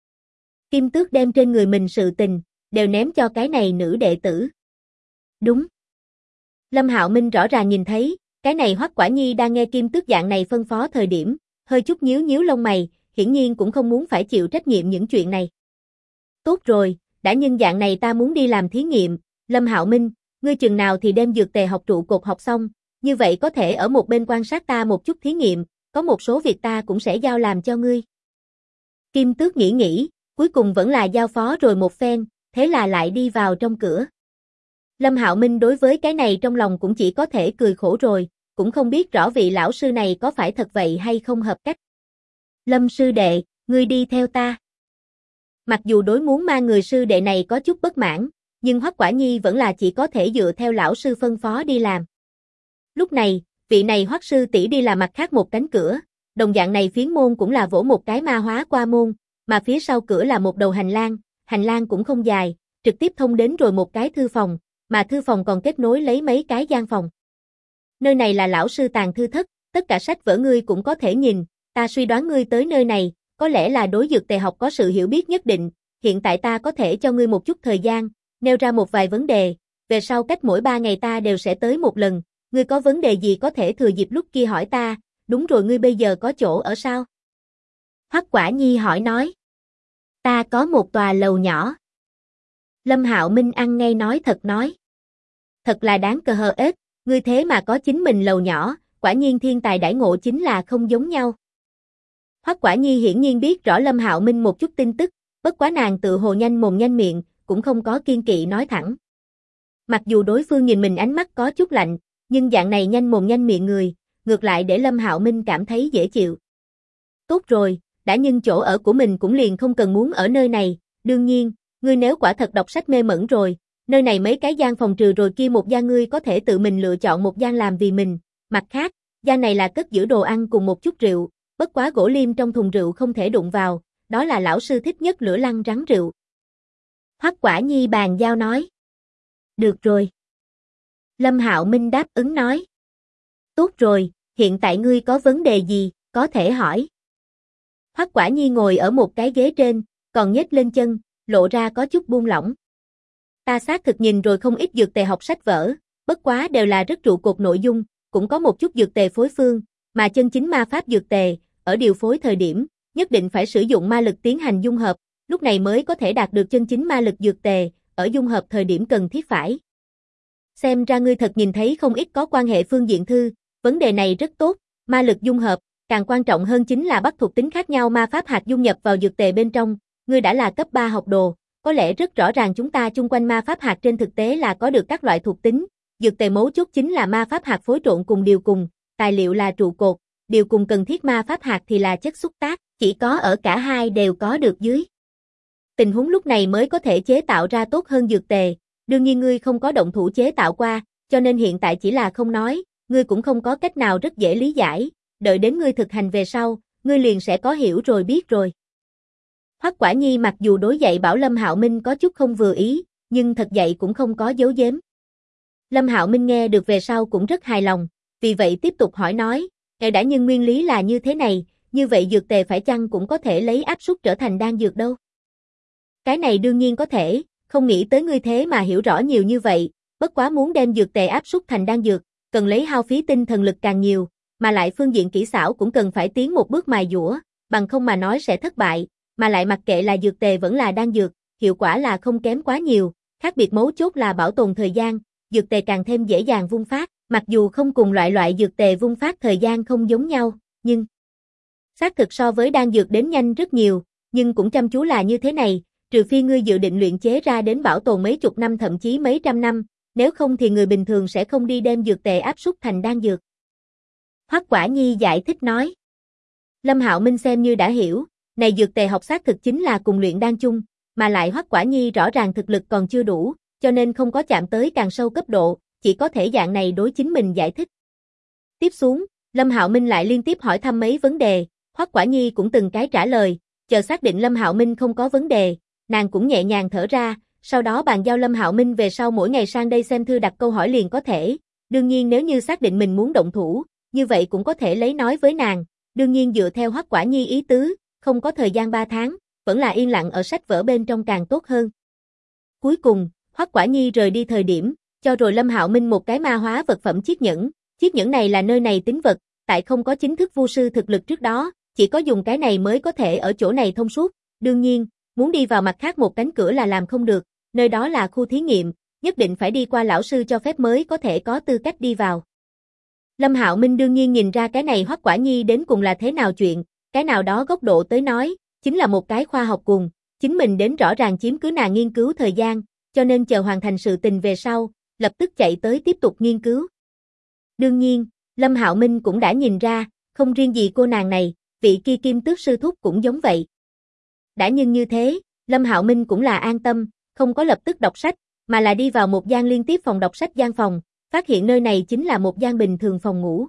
Kim Tước đem trên người mình sự tình, đều ném cho cái này nữ đệ tử. "Đúng." Lâm Hạo Minh rõ ràng nhìn thấy, cái này Hoắc Quả Nhi đang nghe Kim Tước dạng này phân phó thời điểm, hơi chút nhíu nhíu lông mày, hiển nhiên cũng không muốn phải chịu trách nhiệm những chuyện này. "Tốt rồi, đã nhân dạng này ta muốn đi làm thí nghiệm, Lâm Hạo Minh, ngươi chừng nào thì đem dược tề học trụ cột học xong, như vậy có thể ở một bên quan sát ta một chút thí nghiệm, có một số việc ta cũng sẽ giao làm cho ngươi." Kim Tước nghĩ, cuối cùng vẫn là giao phó rồi một phen, thế là lại đi vào trong cửa. Lâm Hạo Minh đối với cái này trong lòng cũng chỉ có thể cười khổ rồi, cũng không biết rõ vị lão sư này có phải thật vậy hay không hợp cách. "Lâm sư đệ, ngươi đi theo ta." Mặc dù đối muốn mang người sư đệ này có chút bất mãn, nhưng Hoắc Quả Nhi vẫn là chỉ có thể dựa theo lão sư phân phó đi làm. Lúc này, vị này Hoắc sư tỷ đi làm mặt khác một cánh cửa, đồng dạng này phiến môn cũng là vỗ một cái ma hóa qua môn, mà phía sau cửa là một đầu hành lang, hành lang cũng không dài, trực tiếp thông đến rồi một cái thư phòng, mà thư phòng còn kết nối lấy mấy cái gian phòng. Nơi này là lão sư tàng thư thất, tất cả sách vở ngươi cũng có thể nhìn, ta suy đoán ngươi tới nơi này, có lẽ là đối dược tề học có sự hiểu biết nhất định, hiện tại ta có thể cho ngươi một chút thời gian, nêu ra một vài vấn đề, về sau cách mỗi 3 ngày ta đều sẽ tới một lần, ngươi có vấn đề gì có thể thừa dịp lúc kia hỏi ta, đúng rồi ngươi bây giờ có chỗ ở sao? Hoắc Quả Nhi hỏi nói. Ta có một tòa lầu nhỏ. Lâm Hạo Minh ăn ngay nói thật nói. Thật là đáng cờ hờ ết, ngươi thế mà có chính mình lầu nhỏ, quả nhiên thiên tài đãi ngộ chính là không giống nhau. Hoắc Quả Nhi hiển nhiên biết rõ Lâm Hạo Minh một chút tin tức, bất quá nàng tự hồ nhanh mồm nhanh miệng, cũng không có kiên kỵ nói thẳng. Mặc dù đối phương nhìn mình ánh mắt có chút lạnh, nhưng dạng này nhanh mồm nhanh miệng người, ngược lại để Lâm Hạo Minh cảm thấy dễ chịu. Tốt rồi, đã nhưng chỗ ở của mình cũng liền không cần muốn ở nơi này, đương nhiên, ngươi nếu quả thật đọc sách mê mẩn rồi, nơi này mấy cái gian phòng trừ rồi kia một gian ngươi có thể tự mình lựa chọn một gian làm vì mình, mặt khác, gian này là cất giữ đồ ăn cùng một chút rượu, bất quá gỗ liêm trong thùng rượu không thể đụng vào, đó là lão sư thích nhất lửa lăng rắn rượu. Hoắc Quả Nhi bàn giao nói. Được rồi. Lâm Hạo Minh đáp ứng nói. Tốt rồi, hiện tại ngươi có vấn đề gì, có thể hỏi. Hoắc Quả Nhi ngồi ở một cái ghế trên, còn nhếch lên chân, lộ ra có chút buông lỏng. Ta xác thực nhìn rồi không ít dược tề học sách vở, bất quá đều là rất trụ cột nội dung, cũng có một chút dược tề phối phương, mà chân chính ma pháp dược tề, ở điều phối thời điểm, nhất định phải sử dụng ma lực tiến hành dung hợp, lúc này mới có thể đạt được chân chính ma lực dược tề, ở dung hợp thời điểm cần thiết phải. Xem ra ngươi thật nhìn thấy không ít có quan hệ phương diện thư, vấn đề này rất tốt, ma lực dung hợp, càng quan trọng hơn chính là bắt thuộc tính khác nhau ma pháp hạt dung nhập vào dược tề bên trong, ngươi đã là cấp 3 học đồ, có lẽ rất rõ ràng chúng ta chung quanh ma pháp hạt trên thực tế là có được các loại thuộc tính, dược tề mấu chốt chính là ma pháp hạt phối trộn cùng điều cùng, tài liệu là trụ cột, điều cùng cần thiết ma pháp hạt thì là chất xúc tác, chỉ có ở cả hai đều có được dưới tình huống lúc này mới có thể chế tạo ra tốt hơn dược tề, đương nhiên ngươi không có động thủ chế tạo qua, cho nên hiện tại chỉ là không nói, ngươi cũng không có cách nào rất dễ lý giải, đợi đến ngươi thực hành về sau, ngươi liền sẽ có hiểu rồi biết rồi. Hoắc Quả Nhi mặc dù đối dạy bảo Lâm Hạo Minh có chút không vừa ý, nhưng thật dạy cũng không có giấu giếm. Lâm Hạo Minh nghe được về sau cũng rất hài lòng, vì vậy tiếp tục hỏi nói, đã nhưng nguyên lý là như thế này, như vậy dược tề phải chăng cũng có thể lấy áp suất trở thành đan dược đâu? Cái này đương nhiên có thể, không nghĩ tới ngươi thế mà hiểu rõ nhiều như vậy, bất quá muốn đem dược tề áp suất thành đan dược, cần lấy hao phí tinh thần lực càng nhiều, mà lại phương diện kỹ xảo cũng cần phải tiến một bước mài dũa, bằng không mà nói sẽ thất bại, mà lại mặc kệ là dược tề vẫn là đan dược, hiệu quả là không kém quá nhiều, khác biệt mấu chốt là bảo tồn thời gian, dược tề càng thêm dễ dàng vung phát, mặc dù không cùng loại dược tề vung phát thời gian không giống nhau, nhưng xác thực so với đan dược đến nhanh rất nhiều, nhưng cũng chăm chú là như thế này, trừ phi ngươi dự định luyện chế ra đến bảo tồn mấy chục năm thậm chí mấy trăm năm, nếu không thì người bình thường sẽ không đi đem dược tề áp suất thành đan dược. Hoắc Quả Nhi giải thích nói. Lâm Hạo Minh xem như đã hiểu, này dược tề học xác thực chính là cùng luyện đan chung, mà lại Hoắc Quả Nhi rõ ràng thực lực còn chưa đủ, cho nên không có chạm tới càng sâu cấp độ, chỉ có thể dạng này đối chính mình giải thích. Tiếp xuống, Lâm Hạo Minh lại liên tiếp hỏi thăm mấy vấn đề, Hoắc Quả Nhi cũng từng cái trả lời, chờ xác định Lâm Hạo Minh không có vấn đề, nàng cũng nhẹ nhàng thở ra, sau đó bàn giao Lâm Hạo Minh về sau mỗi ngày sang đây xem thư đặt câu hỏi liền có thể, đương nhiên nếu như xác định mình muốn động thủ, như vậy cũng có thể lấy nói với nàng, đương nhiên dựa theo Hoắc Quả Nhi ý tứ, không có thời gian 3 tháng, vẫn là yên lặng ở sách vở bên trong càng tốt hơn. Cuối cùng, Hoắc Quả Nhi rời đi thời điểm, cho rồi Lâm Hạo Minh một cái ma hóa vật phẩm chiếc nhẫn này là nơi này tín vật, tại không có chính thức vu sư thực lực trước đó, chỉ có dùng cái này mới có thể ở chỗ này thông suốt, đương nhiên, muốn đi vào mặt khác một cánh cửa là làm không được, nơi đó là khu thí nghiệm, nhất định phải đi qua lão sư cho phép mới có thể có tư cách đi vào. Lâm Hạo Minh đương nhiên nhìn ra cái này Hoắc Quả Nhi đến cùng là thế nào chuyện, cái nào đó góc độ tới nói, chính là một cái khoa học cuồng, chính mình đến rõ ràng chiếm cứ nàng nghiên cứu thời gian, cho nên chờ hoàn thành sự tình về sau, lập tức chạy tới tiếp tục nghiên cứu. Đương nhiên, Lâm Hạo Minh cũng đã nhìn ra, không riêng gì cô nàng này, vị kia Kim Tước sư thúc cũng giống vậy. Đã nhưng như thế, Lâm Hạo Minh cũng là an tâm, không có lập tức đọc sách, mà là đi vào một gian liên tiếp phòng đọc sách gian phòng, phát hiện nơi này chính là một gian bình thường phòng ngủ.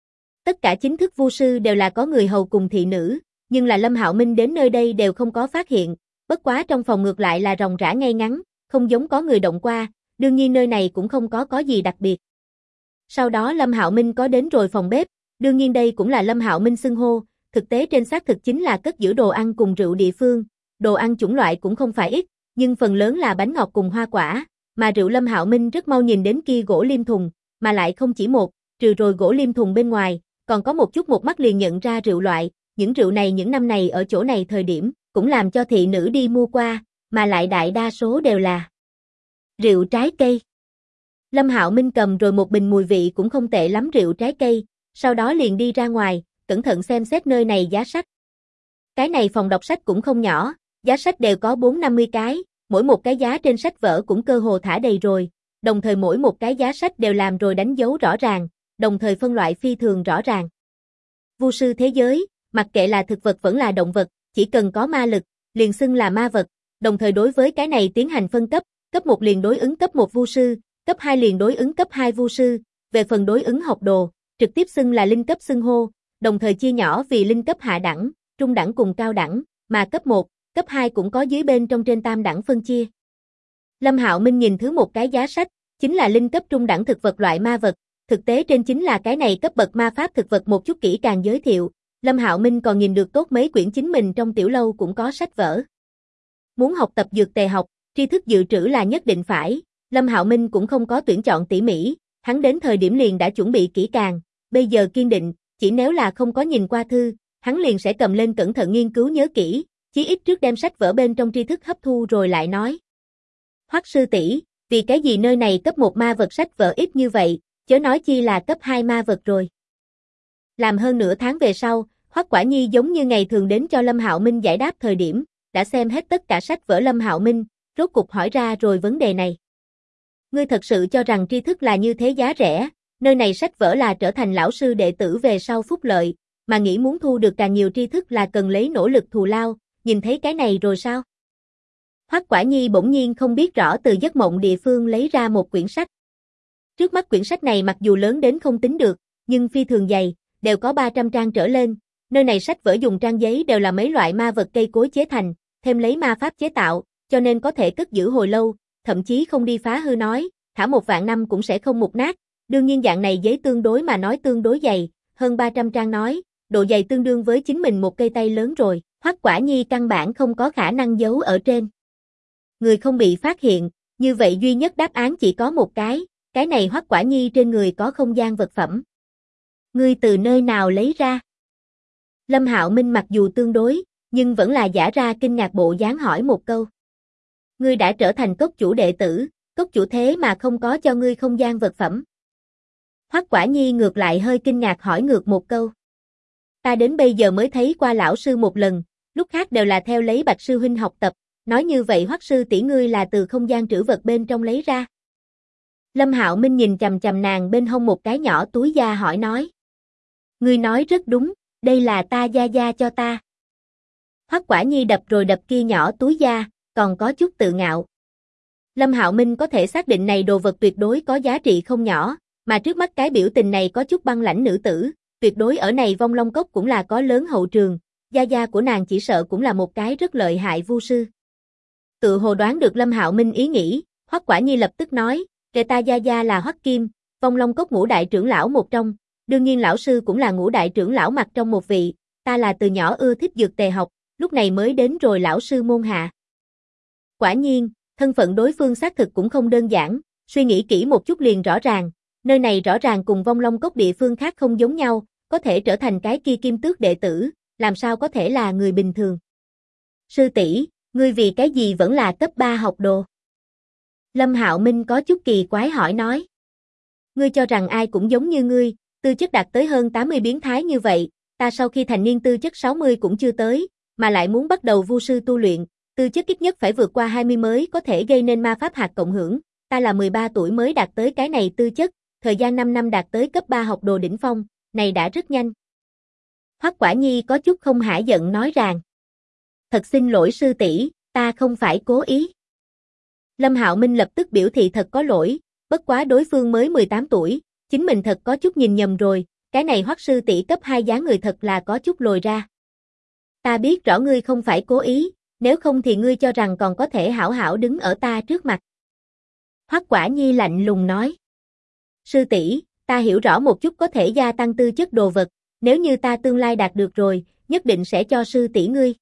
Tất cả chính thức vu sư đều là có người hầu cùng thị nữ, nhưng là Lâm Hạo Minh đến nơi đây đều không có phát hiện, Bất quá trong phòng ngược lại là ròng rã ngay ngắn, không giống có người động qua, đương nhiên nơi này cũng không có gì đặc biệt. Sau đó Lâm Hạo Minh có đến rồi phòng bếp, đương nhiên đây cũng là Lâm Hạo Minh xưng hô, thực tế trên xác thực chính là cất giữ đồ ăn cùng rượu địa phương, đồ ăn chủng loại cũng không phải ít, nhưng phần lớn là bánh ngọt cùng hoa quả, mà rượu Lâm Hạo Minh rất mau nhìn đến kia gỗ liêm thùng, mà lại không chỉ một, trừ rồi gỗ liêm thùng bên ngoài, còn có một chút một mắt liền nhận ra rượu loại, những rượu này những năm này ở chỗ này thời điểm, cũng làm cho thị nữ đi mua qua, mà lại đại đa số đều là rượu trái cây. Lâm Hạo Minh cầm rồi một bình mùi vị cũng không tệ lắm rượu trái cây, sau đó liền đi ra ngoài, cẩn thận xem xét nơi này giá sách. Cái này phòng đọc sách cũng không nhỏ, giá sách đều có 4-50 cái, mỗi một cái giá trên sách vở cũng cơ hồ thả đầy rồi, đồng thời mỗi một cái giá sách đều làm rồi đánh dấu rõ ràng, đồng thời phân loại phi thường rõ ràng. Vu sư thế giới, mặc kệ là thực vật vẫn là động vật, chỉ cần có ma lực, liền xưng là ma vật, đồng thời đối với cái này tiến hành phân cấp, cấp 1 liền đối ứng cấp 1 vu sư, cấp 2 liền đối ứng cấp 2 vu sư, về phần đối ứng học đồ, trực tiếp xưng là linh cấp xưng hô, đồng thời chia nhỏ vì linh cấp hạ đẳng, trung đẳng cùng cao đẳng, mà cấp 1, cấp 2 cũng có dưới bên trong trên tam đẳng phân chia. Lâm Hạo Minh nhìn thứ một cái giá sách, chính là linh cấp trung đẳng thực vật loại ma vật, thực tế trên chính là cái này cấp bậc ma pháp thực vật một chút kỹ càng giới thiệu, Lâm Hạo Minh còn nhìn được tốt mấy quyển chính mình trong tiểu lâu cũng có sách vở. Muốn học tập dược tề học, tri thức dự trữ là nhất định phải, Lâm Hạo Minh cũng không có tuyển chọn tỉ mỉ, hắn đến thời điểm liền đã chuẩn bị kỹ càng, bây giờ kiên định, chỉ nếu là không có nhìn qua thư, hắn liền sẽ cầm lên cẩn thận nghiên cứu nhớ kỹ, chí ít trước đem sách vở bên trong tri thức hấp thu rồi lại nói. Hoắc sư tỷ, vì cái gì nơi này cấp 1 ma vật sách vở ít như vậy, chớ nói chi là cấp 2 ma vật rồi. Làm hơn nửa tháng về sau, Hoắc Quả Nhi giống như ngày thường đến cho Lâm Hạo Minh giải đáp thời điểm, đã xem hết tất cả sách vở Lâm Hạo Minh, rốt cục hỏi ra rồi vấn đề này. Ngươi thật sự cho rằng tri thức là như thế giá rẻ, nơi này sách vở là trở thành lão sư đệ tử về sau phúc lợi, mà nghĩ muốn thu được càng nhiều tri thức là cần lấy nỗ lực thù lao, nhìn thấy cái này rồi sao? Hoắc Quả Nhi bỗng nhiên không biết rõ từ giấc mộng địa phương lấy ra một quyển sách. Trước mắt quyển sách này mặc dù lớn đến không tính được, nhưng phi thường dày, đều có 300 trang trở lên, nơi này sách vở dùng trang giấy đều là mấy loại ma vật cây cối chế thành, thêm lấy ma pháp chế tạo, cho nên có thể cất giữ hồi lâu, thậm chí không đi phá hư nói, thả 1.000 năm cũng sẽ không mục nát, đương nhiên dạng này giấy tương đối mà nói tương đối dày, hơn 300 trang nói, độ dày tương đương với chính mình một cây tay lớn rồi, Hoắc Quả Nhi căn bản không có khả năng giấu ở trên. Người không bị phát hiện, như vậy duy nhất đáp án chỉ có một cái này Hoắc Quả Nhi trên người có không gian vật phẩm. Ngươi từ nơi nào lấy ra? Lâm Hạo Minh mặc dù tương đối, nhưng vẫn là giả ra kinh ngạc bộ dáng hỏi một câu. Ngươi đã trở thành cốc chủ đệ tử, cốc chủ thế mà không có cho ngươi không gian vật phẩm. Hoắc Quả Nhi ngược lại hơi kinh ngạc hỏi ngược một câu. Ta đến bây giờ mới thấy qua lão sư một lần, lúc khác đều là theo lấy Bạch sư huynh học tập, nói như vậy Hoắc sư tỷ ngươi là từ không gian trữ vật bên trong lấy ra. Lâm Hạo Minh nhìn chằm chằm nàng bên hông một cái nhỏ túi da hỏi nói. Ngươi nói rất đúng, đây là ta gia gia cho ta. Hoắc Quả Nhi đập rồi đập kia nhỏ túi da, còn có chút tự ngạo. Lâm Hạo Minh có thể xác định này đồ vật tuyệt đối có giá trị không nhỏ, mà trước mắt cái biểu tình này có chút băng lãnh nữ tử, tuyệt đối ở này Vong Long Cốc cũng là có lớn hậu trường, gia gia của nàng chỉ sợ cũng là một cái rất lợi hại vu sư. Tự hồ đoán được Lâm Hạo Minh ý nghĩ, Hoắc Quả Nhi lập tức nói, kể ta gia gia là Hoắc Kim, Vong Long Cốc ngũ đại trưởng lão một trong, đương nhiên lão sư cũng là ngũ đại trưởng lão mặt trong một vị, ta là từ nhỏ ưa thích dược tề học, lúc này mới đến rồi lão sư môn hạ. Quả nhiên, thân phận đối phương xác thực cũng không đơn giản, suy nghĩ kỹ một chút liền rõ ràng, nơi này rõ ràng cùng Vong Long Cốc địa phương khác không giống nhau, có thể trở thành cái kia kim tước đệ tử, làm sao có thể là người bình thường. Sư tỷ, ngươi vì cái gì vẫn là cấp 3 học đồ? Lâm Hạo Minh có chút kỳ quái hỏi nói. Ngươi cho rằng ai cũng giống như ngươi, tư chất đạt tới hơn 80 biến thái như vậy, ta sau khi thành niên tư chất 60 cũng chưa tới, mà lại muốn bắt đầu vu sư tu luyện, tư chất ít nhất phải vượt qua 20 mới có thể gây nên ma pháp hạt cộng hưởng, ta là 13 tuổi mới đạt tới cái này tư chất, thời gian 5 năm đạt tới cấp 3 học đồ đỉnh phong, này đã rất nhanh. Hoắc Quả Nhi có chút không hả giận nói rằng. Thật xin lỗi sư tỷ, ta không phải cố ý. Lâm Hạo Minh lập tức biểu thị thật có lỗi, bất quá đối phương mới 18 tuổi, chính mình thật có chút nhìn nhầm rồi, cái này Hoắc sư tỷ cấp 2 dáng người thật là có chút lồi ra. Ta biết rõ ngươi không phải cố ý, nếu không thì ngươi cho rằng còn có thể hảo hảo đứng ở ta trước mặt. Hoắc Quả Nhi lạnh lùng nói. Sư tỷ, ta hiểu rõ một chút có thể gia tăng tư chất đồ vật, nếu như ta tương lai đạt được rồi, nhất định sẽ cho sư tỷ ngươi.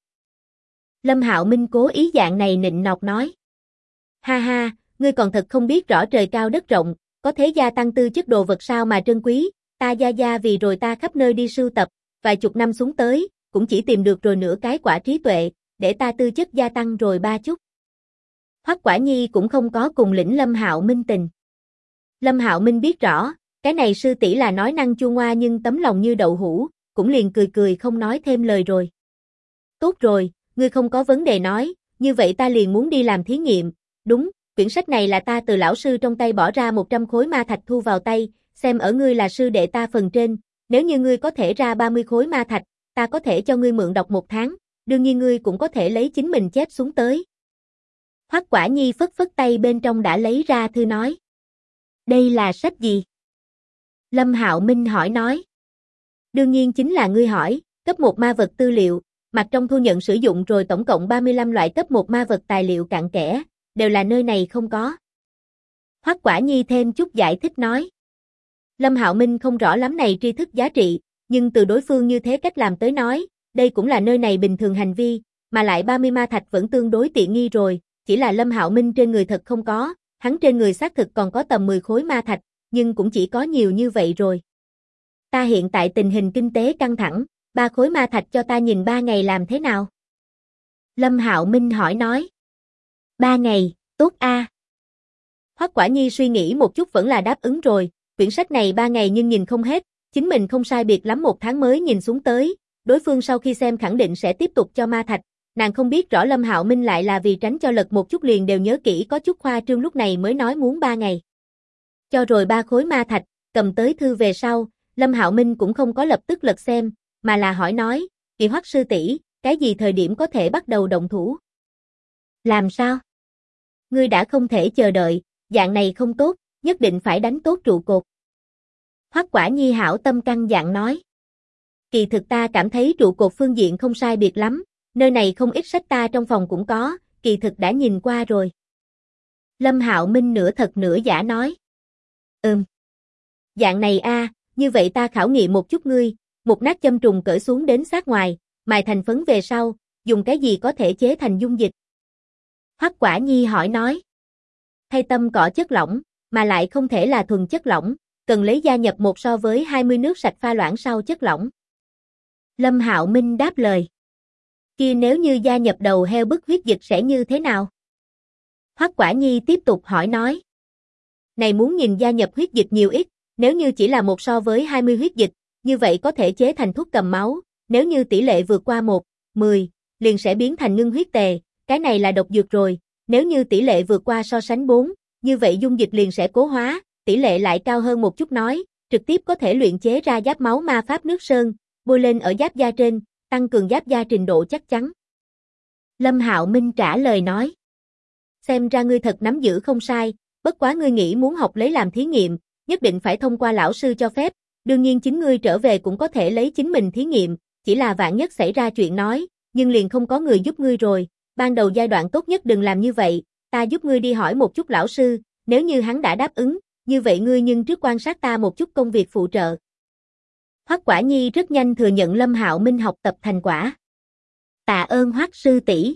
Lâm Hạo Minh cố ý dạng này nịnh nọt nói. Ha ha, ngươi còn thật không biết rõ trời cao đất rộng, có thể gia tăng tư chất đồ vật sao mà trân quý, ta gia vì rồi ta khắp nơi đi sưu tập, vài chục năm xuống tới, cũng chỉ tìm được rồi nửa cái quả trí tuệ, để ta tư chất gia tăng rồi ba chút. Hoắc Quả Nhi cũng không có cùng lĩnh Lâm Hạo Minh tình. Lâm Hạo Minh biết rõ, cái này sư tỷ là nói năng chua ngoa nhưng tấm lòng như đậu hũ, cũng liền cười cười không nói thêm lời rồi. Tốt rồi, ngươi không có vấn đề nói, như vậy ta liền muốn đi làm thí nghiệm, đúng, quyển sách này là ta từ lão sư trong tay bỏ ra 100 khối ma thạch thu vào tay, xem ở ngươi là sư đệ ta phần trên, nếu như ngươi có thể ra 30 khối ma thạch, ta có thể cho ngươi mượn đọc 1 tháng, đương nhiên ngươi cũng có thể lấy chính mình chép xuống tới. Hoắc Quả Nhi phất phất tay bên trong đã lấy ra thư nói. Đây là sách gì? Lâm Hạo Minh hỏi nói. Đương nhiên chính là ngươi hỏi, cấp 1 ma vật tư liệu, mặt trong thu nhận sử dụng rồi tổng cộng 35 loại cấp 1 ma vật tài liệu cặn kẽ, đều là nơi này không có. Hoắc Quả Nhi thêm chút giải thích nói. Lâm Hạo Minh không rõ lắm này tri thức giá trị, nhưng từ đối phương như thế cách làm tới nói, đây cũng là nơi này bình thường hành vi, mà lại 30 ma thạch vẫn tương đối tiện nghi rồi, chỉ là Lâm Hạo Minh trên người thật không có, hắn trên người xác thực còn có tầm 10 khối ma thạch, nhưng cũng chỉ có nhiều như vậy rồi. Ta hiện tại tình hình kinh tế căng thẳng, 3 khối ma thạch cho ta nhìn 3 ngày làm thế nào? Lâm Hạo Minh hỏi nói. 3 ngày, tốt a. Hoắc Quả Nhi suy nghĩ một chút vẫn là đáp ứng rồi, quyển sách này 3 ngày nhưng nhìn không hết, chính mình không sai biệt lắm 1 tháng mới nhìn xuống tới, đối phương sau khi xem khẳng định sẽ tiếp tục cho ma thạch, nàng không biết rõ Lâm Hạo Minh lại là vì tránh cho lật một chút liền đều nhớ kỹ có chút khoa trương lúc này mới nói muốn 3 ngày. Cho rồi 3 khối ma thạch, cầm tới thư về sau, Lâm Hạo Minh cũng không có lập tức lật xem, mà là hỏi nói, Kỳ Hoắc sư tỷ, cái gì thời điểm có thể bắt đầu động thủ? Làm sao? Ngươi đã không thể chờ đợi, dạng này không tốt, nhất định phải đánh tốt trụ cột. Hoắc Quả Nhi hảo tâm căn dặn nói. Kỳ thực ta cảm thấy trụ cột phương diện không sai biệt lắm, nơi này không ít sách ta trong phòng cũng có, kỳ thực đã nhìn qua rồi. Lâm Hạo Minh nửa thật nửa giả nói. Dạng này a, như vậy ta khảo nghiệm một chút ngươi, một nát châm trùng cởi xuống đến sát ngoài, mài thành phấn về sau, dùng cái gì có thể chế thành dung dịch? Hoắc Quả Nhi hỏi nói. Thay tâm cỏ chất lỏng, mà lại không thể là thuần chất lỏng, cần lấy gia nhập 1 so với 20 nước sạch pha loãng sau chất lỏng. Lâm Hạo Minh đáp lời. Kia nếu như gia nhập đầu heo bức huyết dịch sẽ như thế nào? Hoắc Quả Nhi tiếp tục hỏi nói. Này muốn nhìn gia nhập huyết dịch nhiều ít, nếu như chỉ là 1 so với 20 huyết dịch, như vậy có thể chế thành thuốc cầm máu, nếu như tỷ lệ vượt qua 1:10, liền sẽ biến thành ngưng huyết tề, cái này là độc dược rồi, nếu như tỷ lệ vượt qua so sánh 4, như vậy dung dịch liền sẽ cố hóa, tỷ lệ lại cao hơn một chút nói, trực tiếp có thể luyện chế ra giáp máu ma pháp nước sơn, bôi lên ở giáp da trên, tăng cường giáp da trình độ chắc chắn. Lâm Hạo Minh trả lời nói. Xem ra ngươi thật nắm giữ không sai, bất quá ngươi nghĩ muốn học lấy làm thí nghiệm, nhất định phải thông qua lão sư cho phép, đương nhiên chính ngươi trở về cũng có thể lấy chính mình thí nghiệm, chỉ là vạn nhất xảy ra chuyện nói, nhưng liền không có người giúp ngươi rồi, ban đầu giai đoạn tốt nhất đừng làm như vậy, ta giúp ngươi đi hỏi một chút lão sư, nếu như hắn đã đáp ứng, như vậy ngươi nhưng trước quan sát ta một chút công việc phụ trợ. Hoắc Quả Nhi rất nhanh thừa nhận Lâm Hạo Minh học tập thành quả. Tạ ơn Hoắc sư tỷ.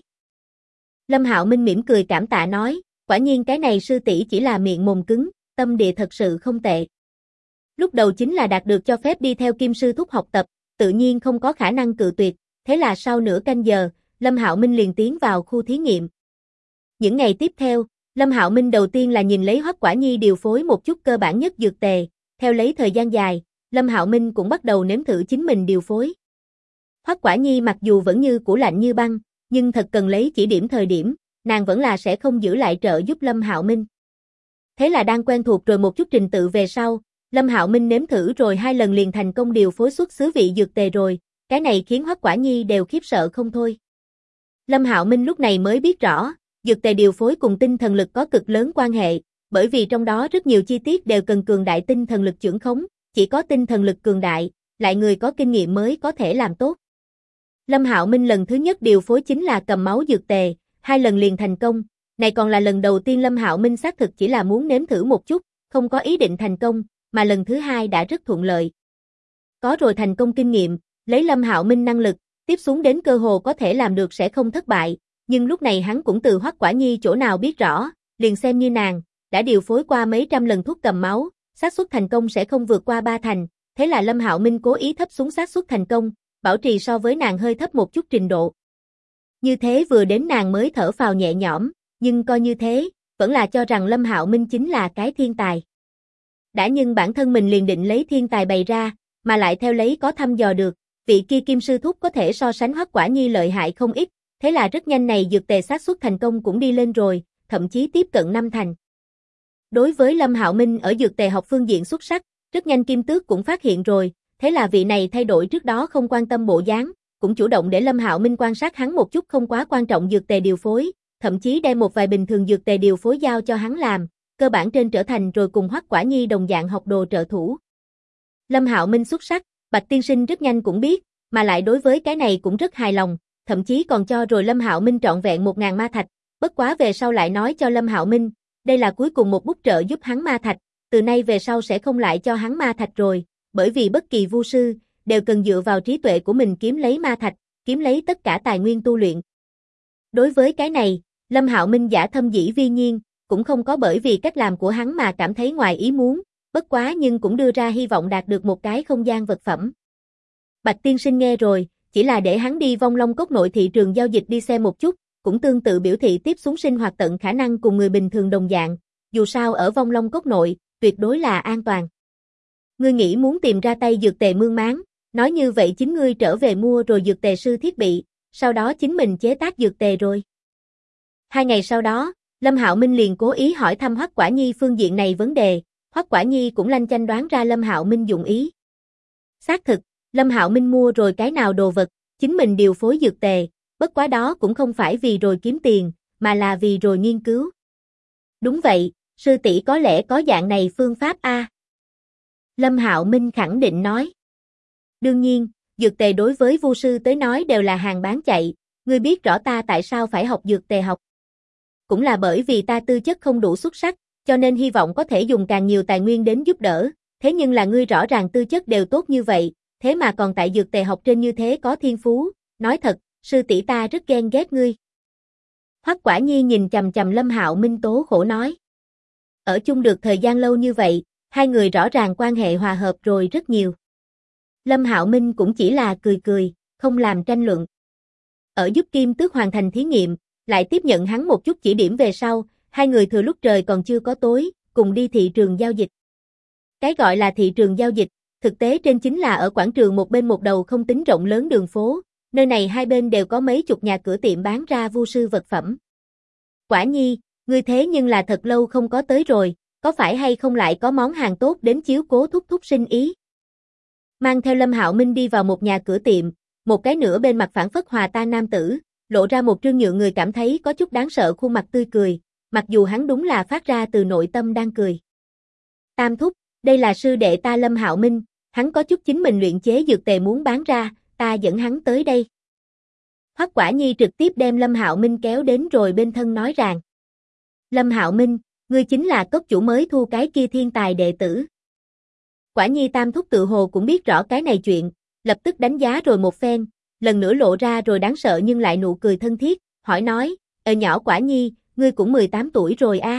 Lâm Hạo Minh mỉm cười cảm tạ nói, quả nhiên cái này sư tỷ chỉ là miệng mồm cứng, tâm địa thật sự không tệ. Lúc đầu chính là đạt được cho phép đi theo Kim sư thúc học tập, tự nhiên không có khả năng cự tuyệt, thế là sau nửa canh giờ, Lâm Hạo Minh liền tiến vào khu thí nghiệm. Những ngày tiếp theo, Lâm Hạo Minh đầu tiên là nhìn lấy Hoắc Quả Nhi điều phối một chút cơ bản nhất dược tề, theo lấy thời gian dài, Lâm Hạo Minh cũng bắt đầu nếm thử chính mình điều phối. Hoắc Quả Nhi mặc dù vẫn như cũ lạnh như băng, nhưng thật cần lấy chỉ điểm thời điểm, nàng vẫn là sẽ không giữ lại trợ giúp Lâm Hạo Minh. Thế là đang quen thuộc rồi một chút trình tự về sau, Lâm Hạo Minh nếm thử rồi 2 lần liền thành công điều phối xuất xứ vị dược tề rồi, cái này khiến Hoắc Quả Nhi đều khiếp sợ không thôi. Lâm Hạo Minh lúc này mới biết rõ, dược tề điều phối cùng tinh thần lực có cực lớn quan hệ, bởi vì trong đó rất nhiều chi tiết đều cần cường đại tinh thần lực chưởng khống, chỉ có tinh thần lực cường đại, lại người có kinh nghiệm mới có thể làm tốt. Lâm Hạo Minh lần thứ nhất điều phối chính là cầm máu dược tề, 2 lần liền thành công, này còn là lần đầu tiên Lâm Hạo Minh xác thực chỉ là muốn nếm thử một chút, không có ý định thành công, mà lần thứ 2 đã rất thuận lợi. Có rồi thành công kinh nghiệm, lấy Lâm Hạo Minh năng lực, tiếp xuống đến cơ hồ có thể làm được sẽ không thất bại, nhưng lúc này hắn cũng từ Hoắc Quả Nhi chỗ nào biết rõ, liền xem như nàng đã điều phối qua mấy trăm lần thuốc cầm máu, xác suất thành công sẽ không vượt qua 3 thành, thế là Lâm Hạo Minh cố ý thấp xuống xác suất thành công, bảo trì so với nàng hơi thấp một chút trình độ. Như thế vừa đến nàng mới thở phào nhẹ nhõm, nhưng coi như thế, vẫn là cho rằng Lâm Hạo Minh chính là cái thiên tài. Đã nhưng bản thân mình liền định lấy thiên tài bày ra, mà lại theo lấy có thăm dò được, vị kia kim sư thúc có thể so sánh Hoắc Quả Nhi lợi hại không ít, thế là rất nhanh này dược tề xác suất thành công cũng đi lên rồi, thậm chí tiếp cận 5 thành. Đối với Lâm Hạo Minh ở dược tề học phương diện xuất sắc, rất nhanh Kim Tước cũng phát hiện rồi, thế là vị này thay đổi trước đó không quan tâm bộ dáng, cũng chủ động để Lâm Hạo Minh quan sát hắn một chút không quá quan trọng dược tề điều phối, thậm chí đem một vài bình thường dược tề điều phối giao cho hắn làm, cơ bản trên trở thành rồi cùng Hoắc Quả Nhi đồng dạng học đồ trợ thủ. Lâm Hạo Minh xuất sắc, Bạch tiên sinh rất nhanh cũng biết, mà lại đối với cái này cũng rất hài lòng, thậm chí còn cho rồi Lâm Hạo Minh trọn vẹn 1000 ma thạch, bất quá về sau lại nói cho Lâm Hạo Minh, đây là cuối cùng một bút trợ giúp hắn ma thạch, từ nay về sau sẽ không lại cho hắn ma thạch rồi, bởi vì bất kỳ vu sư đều cần dựa vào trí tuệ của mình kiếm lấy ma thạch, kiếm lấy tất cả tài nguyên tu luyện. Đối với cái này, Lâm Hạo Minh giả thâm dĩ vi nhiên, cũng không có bởi vì cách làm của hắn mà cảm thấy ngoài ý muốn, bất quá nhưng cũng đưa ra hy vọng đạt được một cái không gian vật phẩm. Bạch tiên sinh nghe rồi, chỉ là để hắn đi Vong Long Cốc nội thị trường giao dịch đi xem một chút, cũng tương tự biểu thị tiếp xuống sinh hoạt tận khả năng cùng người bình thường đồng dạng, dù sao ở Vong Long Cốc nội, tuyệt đối là an toàn. Ngươi nghĩ muốn tìm ra tay dược tề mương máng, nói như vậy chính ngươi trở về mua rồi dược tề sư thiết bị, sau đó chính mình chế tác dược tề rồi. 2 ngày sau đó, Lâm Hạo Minh liền cố ý hỏi thăm Hoắc Quả Nhi phương diện này vấn đề, Hoắc Quả Nhi cũng lanh chanh đoán ra Lâm Hạo Minh dụng ý. Xác thực, Lâm Hạo Minh mua rồi cái nào đồ vật, chính mình điều phối dược tề, bất quá đó cũng không phải vì rồi kiếm tiền, mà là vì rồi nghiên cứu. Đúng vậy, sư tỷ có lẽ có dạng này phương pháp a. Lâm Hạo Minh khẳng định nói. Đương nhiên, dược tề đối với vu sư tới nói đều là hàng bán chạy, ngươi biết rõ ta tại sao phải học dược tề học. Cũng là bởi vì ta tư chất không đủ xuất sắc, cho nên hy vọng có thể dùng càng nhiều tài nguyên đến giúp đỡ, thế nhưng là ngươi rõ ràng tư chất đều tốt như vậy, thế mà còn tại dược tề học trên như thế có thiên phú, nói thật, sư tỷ ta rất ghen ghét ngươi. Hoắc Quả Nhi nhìn chằm chằm Lâm Hạo Minh tố khổ nói. Ở chung được thời gian lâu như vậy, hai người rõ ràng quan hệ hòa hợp rồi rất nhiều. Lâm Hạo Minh cũng chỉ là cười cười, không làm tranh luận. Ở giúp Kim Tước hoàn thành thí nghiệm, lại tiếp nhận hắn một chút chỉ điểm về sau, hai người thừa lúc trời còn chưa có tối, cùng đi thị trường giao dịch. Cái gọi là thị trường giao dịch, thực tế trên chính là ở quảng trường một bên một đầu không tính rộng lớn đường phố, nơi này hai bên đều có mấy chục nhà cửa tiệm bán ra vu sư vật phẩm. Quả Nhi, ngươi thế nhưng là thật lâu không có tới rồi, có phải hay không lại có món hàng tốt đến chiếu cố thúc thúc sinh ý? Mang theo Lâm Hạo Minh đi vào một nhà cửa tiệm, một cái nửa bên mặt phản phất hòa tan nam tử, lộ ra một trương nhượng người cảm thấy có chút đáng sợ khuôn mặt tươi cười, mặc dù hắn đúng là phát ra từ nội tâm đang cười. Tam thúc, đây là sư đệ ta Lâm Hạo Minh, hắn có chút chính mình luyện chế dược tề muốn bán ra, ta dẫn hắn tới đây. Hoắc Quả Nhi trực tiếp đem Lâm Hạo Minh kéo đến rồi bên thân nói rằng. Lâm Hạo Minh, ngươi chính là cốc chủ mới thu cái kia thiên tài đệ tử. Quả Nhi tam thúc tự hồ cũng biết rõ cái này chuyện, lập tức đánh giá rồi một phen, lần nữa lộ ra rồi đáng sợ nhưng lại nụ cười thân thiết, hỏi nói, nhỏ Quả Nhi, ngươi cũng 18 tuổi rồi a.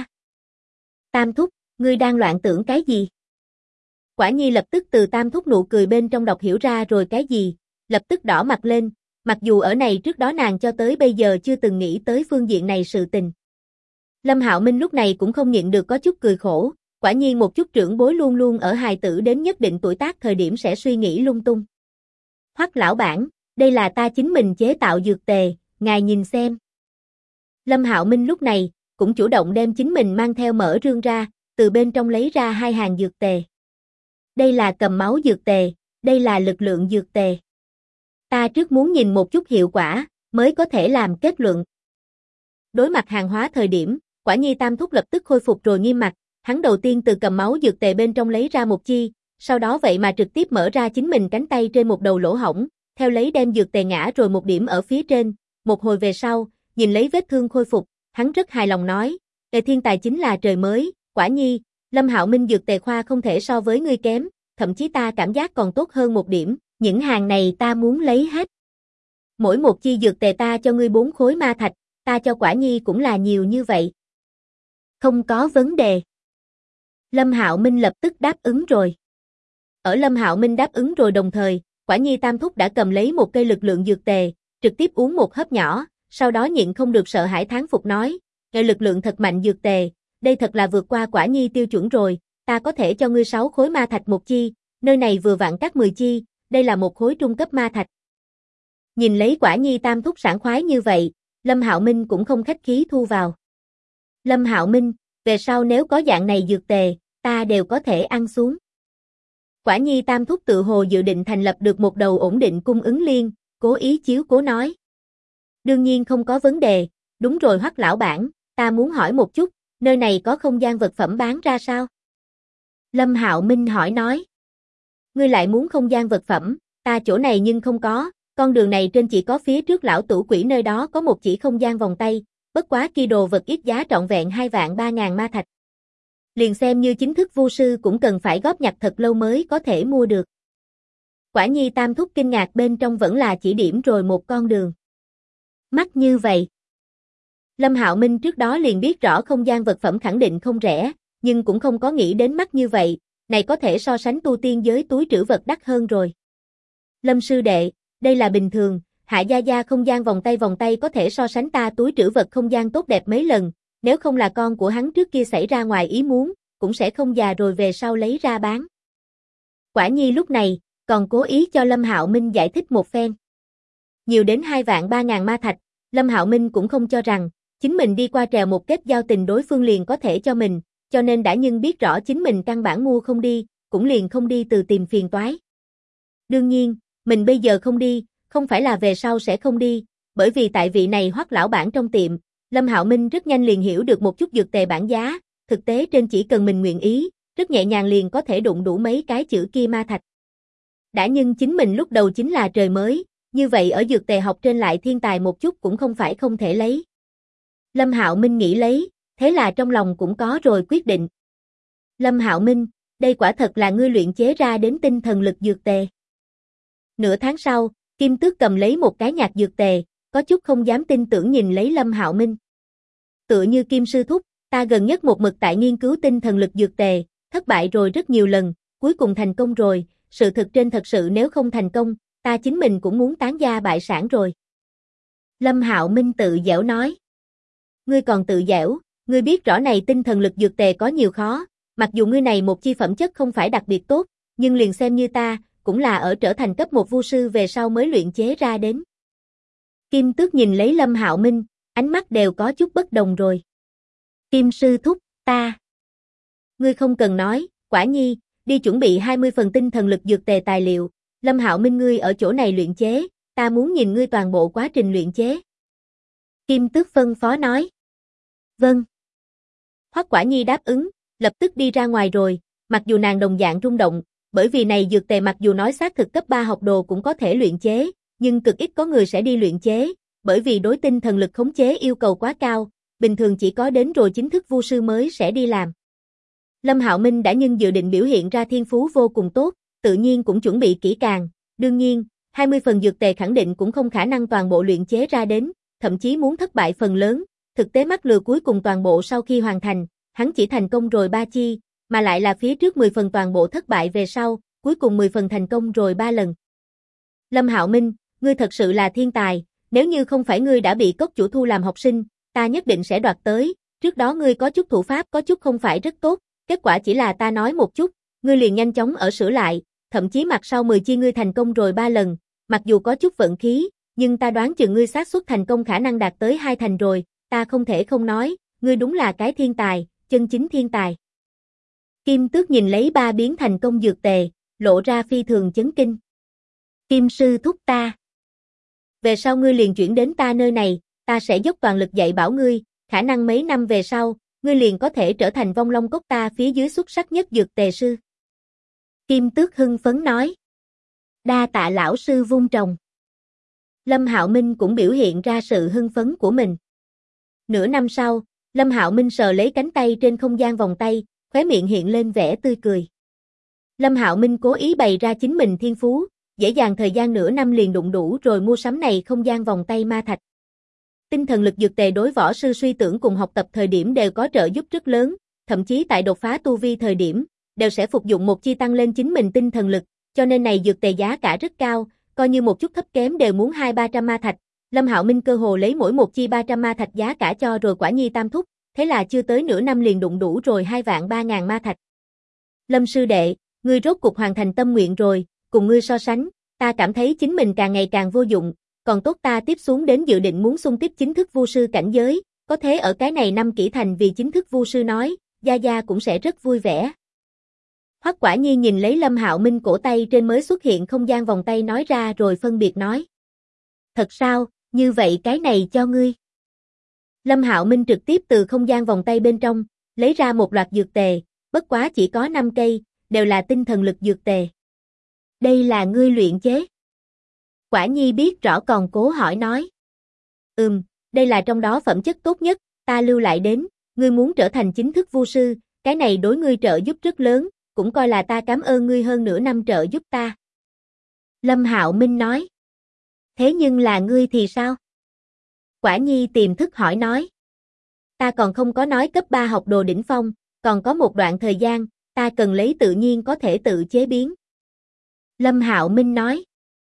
Tam thúc, ngươi đang loạn tưởng cái gì? Quả Nhi lập tức từ tam thúc nụ cười bên trong đọc hiểu ra rồi cái gì, lập tức đỏ mặt lên, mặc dù ở này trước đó nàng cho tới bây giờ chưa từng nghĩ tới phương diện này sự tình. Lâm Hạo Minh lúc này cũng không nhịn được có chút cười khổ, quả nhiên một chút trưởng bối luôn luôn ở hài tử đến nhất định tuổi tác thời điểm sẽ suy nghĩ lung tung. Hoắc lão bản, đây là ta chính mình chế tạo dược tề, ngài nhìn xem. Lâm Hạo Minh lúc này cũng chủ động đem chính mình mang theo mở rương ra, từ bên trong lấy ra 2 hàng dược tề. Đây là cầm máu dược tề, đây là lực lượng dược tề. Ta trước muốn nhìn một chút hiệu quả, mới có thể làm kết luận. Đối mặt hàng hóa thời điểm, Quả Nhi tam thúc lập tức khôi phục rồi nghiêm mặt, hắn đầu tiên từ cầm máu dược tề bên trong lấy ra một chi, sau đó vậy mà trực tiếp mở ra chính mình cánh tay trên một đầu lỗ hổng, theo lấy đem dược tề ngã rồi một điểm ở phía trên, một hồi về sau, nhìn lấy vết thương khôi phục, hắn rất hài lòng nói, thiên tài chính là trời mới, quả nhi, Lâm Hạo Minh dược tề khoa không thể so với ngươi kém, thậm chí ta cảm giác còn tốt hơn một điểm, những hàng này ta muốn lấy hết. Mỗi một chi dược tề ta cho ngươi 4 khối ma thạch, ta cho quả nhi cũng là nhiều như vậy. Không có vấn đề. Lâm Hạo Minh lập tức đáp ứng rồi. Ở Lâm Hạo Minh đáp ứng rồi đồng thời, quả nhi tam thúc đã cầm lấy một cây lực lượng dược tề, trực tiếp uống một hớp nhỏ, sau đó nhịn không được sợ hãi thán phục nói, "Nghệ lực lượng thật mạnh dược tề, đây thật là vượt qua quả nhi tiêu chuẩn rồi, ta có thể cho ngươi 6 khối ma thạch một chi, nơi này vừa vặn cắt 10 chi, đây là một khối trung cấp ma thạch." Nhìn lấy quả nhi tam thúc sảng khoái như vậy, Lâm Hạo Minh cũng không khách khí thu vào. Lâm Hạo Minh, về sau nếu có dạng này dược tề, ta đều có thể ăn xuống. Quả nhi tam thúc tự hồ dự định thành lập được một đầu ổn định cung ứng liên, cố ý chiếu cố nói. Đương nhiên không có vấn đề, đúng rồi Hoắc lão bản, ta muốn hỏi một chút, nơi này có không gian vật phẩm bán ra sao? Lâm Hạo Minh hỏi nói. Ngươi lại muốn không gian vật phẩm, ta chỗ này nhưng không có, con đường này trên chỉ có phía trước lão tủ quỷ nơi đó có một chỉ không gian vòng tay, bất quá kia đồ vật ít giá trọn vẹn 2.300.000 ma thạch. Liền xem như chính thức vu sư cũng cần phải góp nhặt thật lâu mới có thể mua được. Quả nhi tam thúc kinh ngạc bên trong vẫn là chỉ điểm rồi một con đường. Mắc như vậy. Lâm Hạo Minh trước đó liền biết rõ không gian vật phẩm khẳng định không rẻ, nhưng cũng không có nghĩ đến mắc như vậy, này có thể so sánh tu tiên giới túi trữ vật đắt hơn rồi. Lâm sư đệ, đây là bình thường, Hạ gia gia không gian vòng tay có thể so sánh ta túi trữ vật không gian tốt đẹp mấy lần, nếu không là con của hắn trước kia xảy ra ngoài ý muốn, cũng sẽ không già rồi về sau lấy ra bán. Quả nhi lúc này, còn cố ý cho Lâm Hạo Minh giải thích một phen. Nhiều đến 2.300.000 ma thạch, Lâm Hạo Minh cũng không cho rằng, chính mình đi qua trèo một kết giao tình đối phương liền có thể cho mình, cho nên đã nhưng biết rõ chính mình căn bản mua không đi, cũng liền không đi từ tìm phiền toái. Đương nhiên, mình bây giờ không đi, không phải là về sau sẽ không đi, bởi vì tại vị này Hoắc lão bản trong tiệm, Lâm Hạo Minh rất nhanh liền hiểu được một chút dược tề bản giá, thực tế trên chỉ cần mình nguyện ý, rất nhẹ nhàng liền có thể đụng đủ mấy cái chữ kia ma thạch. Đã nhưng chính mình lúc đầu chính là trời mới, như vậy ở dược tề học trên lại thiên tài một chút cũng không phải không thể lấy. Lâm Hạo Minh nghĩ lấy, thế là trong lòng cũng có rồi quyết định. Lâm Hạo Minh, đây quả thật là ngươi luyện chế ra đến tinh thần lực dược tề. Nửa tháng sau, Kim Tước cầm lấy một cái nhạt dược tề, có chút không dám tin tưởng nhìn lấy Lâm Hạo Minh. Tựa như Kim sư thúc, ta gần nhất một mực tại nghiên cứu tinh thần lực dược tề, thất bại rồi rất nhiều lần, cuối cùng thành công rồi, sự thực trên thật sự nếu không thành công, ta chính mình cũng muốn tán gia bại sản rồi. Lâm Hạo Minh tự giễu nói. Ngươi còn tự giễu, ngươi biết rõ này tinh thần lực dược tề có nhiều khó, mặc dù ngươi này một chi phẩm chất không phải đặc biệt tốt, nhưng liền xem như ta, cũng là ở trở thành cấp một vu sư về sau mới luyện chế ra đến. Kim Tước nhìn lấy Lâm Hạo Minh, ánh mắt đều có chút bất đồng rồi. Kim sư thúc, ta. Ngươi không cần nói, quả nhi, đi chuẩn bị 20 phần tinh thần lực dược tề tài liệu, Lâm Hạo Minh ngươi ở chỗ này luyện chế, ta muốn nhìn ngươi toàn bộ quá trình luyện chế. Kim Tước phân phó nói. Vâng. Hoắc Quả Nhi đáp ứng, lập tức đi ra ngoài rồi, mặc dù nàng đồng dạng rung động, bởi vì này dược tề mặc dù nói xác thực cấp 3 học đồ cũng có thể luyện chế, nhưng cực ít có người sẽ đi luyện chế, bởi vì đối tinh thần lực khống chế yêu cầu quá cao, bình thường chỉ có đến rồi chính thức vu sư mới sẽ đi làm. Lâm Hạo Minh đã nhưng dự định biểu hiện ra thiên phú vô cùng tốt, tự nhiên cũng chuẩn bị kỹ càng, đương nhiên, 20 phần dược tề khẳng định cũng không khả năng toàn bộ luyện chế ra đến, thậm chí muốn thất bại phần lớn, thực tế mắc lừa cuối cùng toàn bộ sau khi hoàn thành, hắn chỉ thành công rồi 3 chi, mà lại là phía trước 10 phần toàn bộ thất bại về sau, cuối cùng 10 phần thành công rồi 3 lần. Lâm Hạo Minh, ngươi thật sự là thiên tài, nếu như không phải ngươi đã bị cốc chủ thu làm học sinh, ta nhất định sẽ đoạt tới, trước đó ngươi có chút thủ pháp có chút không phải rất tốt, kết quả chỉ là ta nói một chút, ngươi liền nhanh chóng ở sửa lại, thậm chí mặt sau 10 chi ngươi thành công rồi 3 lần, mặc dù có chút vận khí, nhưng ta đoán chừng ngươi xác suất thành công khả năng đạt tới 2 thành rồi, ta không thể không nói, ngươi đúng là cái thiên tài, chân chính thiên tài. Kim Tước nhìn lấy 3 biến thành công dược tề, lộ ra phi thường chấn kinh. Kim sư thúc ta. Về sau ngươi liền chuyển đến ta nơi này, ta sẽ dốc toàn lực dạy bảo ngươi, khả năng mấy năm về sau, ngươi liền có thể trở thành Vong Long Cốc ta phía dưới xuất sắc nhất dược tề sư. Kim Tước hưng phấn nói. Đa tạ lão sư vung trồng. Lâm Hạo Minh cũng biểu hiện ra sự hưng phấn của mình. Nửa năm sau, Lâm Hạo Minh sờ lấy cánh tay trên không gian vòng tay, khóe miệng hiện lên vẻ tươi cười. Lâm Hạo Minh cố ý bày ra chính mình thiên phú, dễ dàng thời gian nửa năm liền đụng đủ rồi mua sắm này không gian vòng tay ma thạch. Tinh thần lực dược tề đối võ sư suy tưởng cùng học tập thời điểm đều có trợ giúp rất lớn, thậm chí tại đột phá tu vi thời điểm, đều sẽ phục dụng một chi tăng lên chính mình tinh thần lực, cho nên này dược tề giá cả rất cao, coi như một chút thấp kém đều muốn 200-300 ma thạch. Lâm Hạo Minh cơ hồ lấy mỗi một chi 300 ma thạch giá cả cho rồi Quả Nhi tam thúc, thế là chưa tới nửa năm liền đụng đủ rồi 2.300.000 ma thạch. Lâm sư đệ, ngươi rốt cục hoàn thành tâm nguyện rồi, cùng ngươi so sánh, ta cảm thấy chính mình càng ngày càng vô dụng, còn tốt ta tiếp xuống đến dự định muốn xung kích chính thức vu sư cảnh giới, có thế ở cái này năm kỷ thành vì chính thức vu sư nói, Gia Gia cũng sẽ rất vui vẻ. Hoắc Quả Nhi nhìn lấy Lâm Hạo Minh cổ tay trên mới xuất hiện không gian vòng tay nói ra rồi phân biệt nói. Thật sao, như vậy cái này cho ngươi. Lâm Hạo Minh trực tiếp từ không gian vòng tay bên trong, lấy ra một loạt dược tề, bất quá chỉ có 5 cây, đều là tinh thần lực dược tề. Đây là ngươi luyện chế. Quả Nhi biết rõ còn cố hỏi nói. Đây là trong đó phẩm chất tốt nhất, ta lưu lại đến, ngươi muốn trở thành chính thức vu sư, cái này đối ngươi trợ giúp rất lớn, cũng coi là ta cảm ơn ngươi hơn nửa năm trợ giúp ta. Lâm Hạo Minh nói. Thế nhưng là ngươi thì sao? Quả Nhi tiềm thức hỏi nói. Ta còn không có nói cấp 3 học đồ đỉnh phong, còn có một đoạn thời gian, ta cần lấy tự nhiên có thể tự chế biến. Lâm Hạo Minh nói.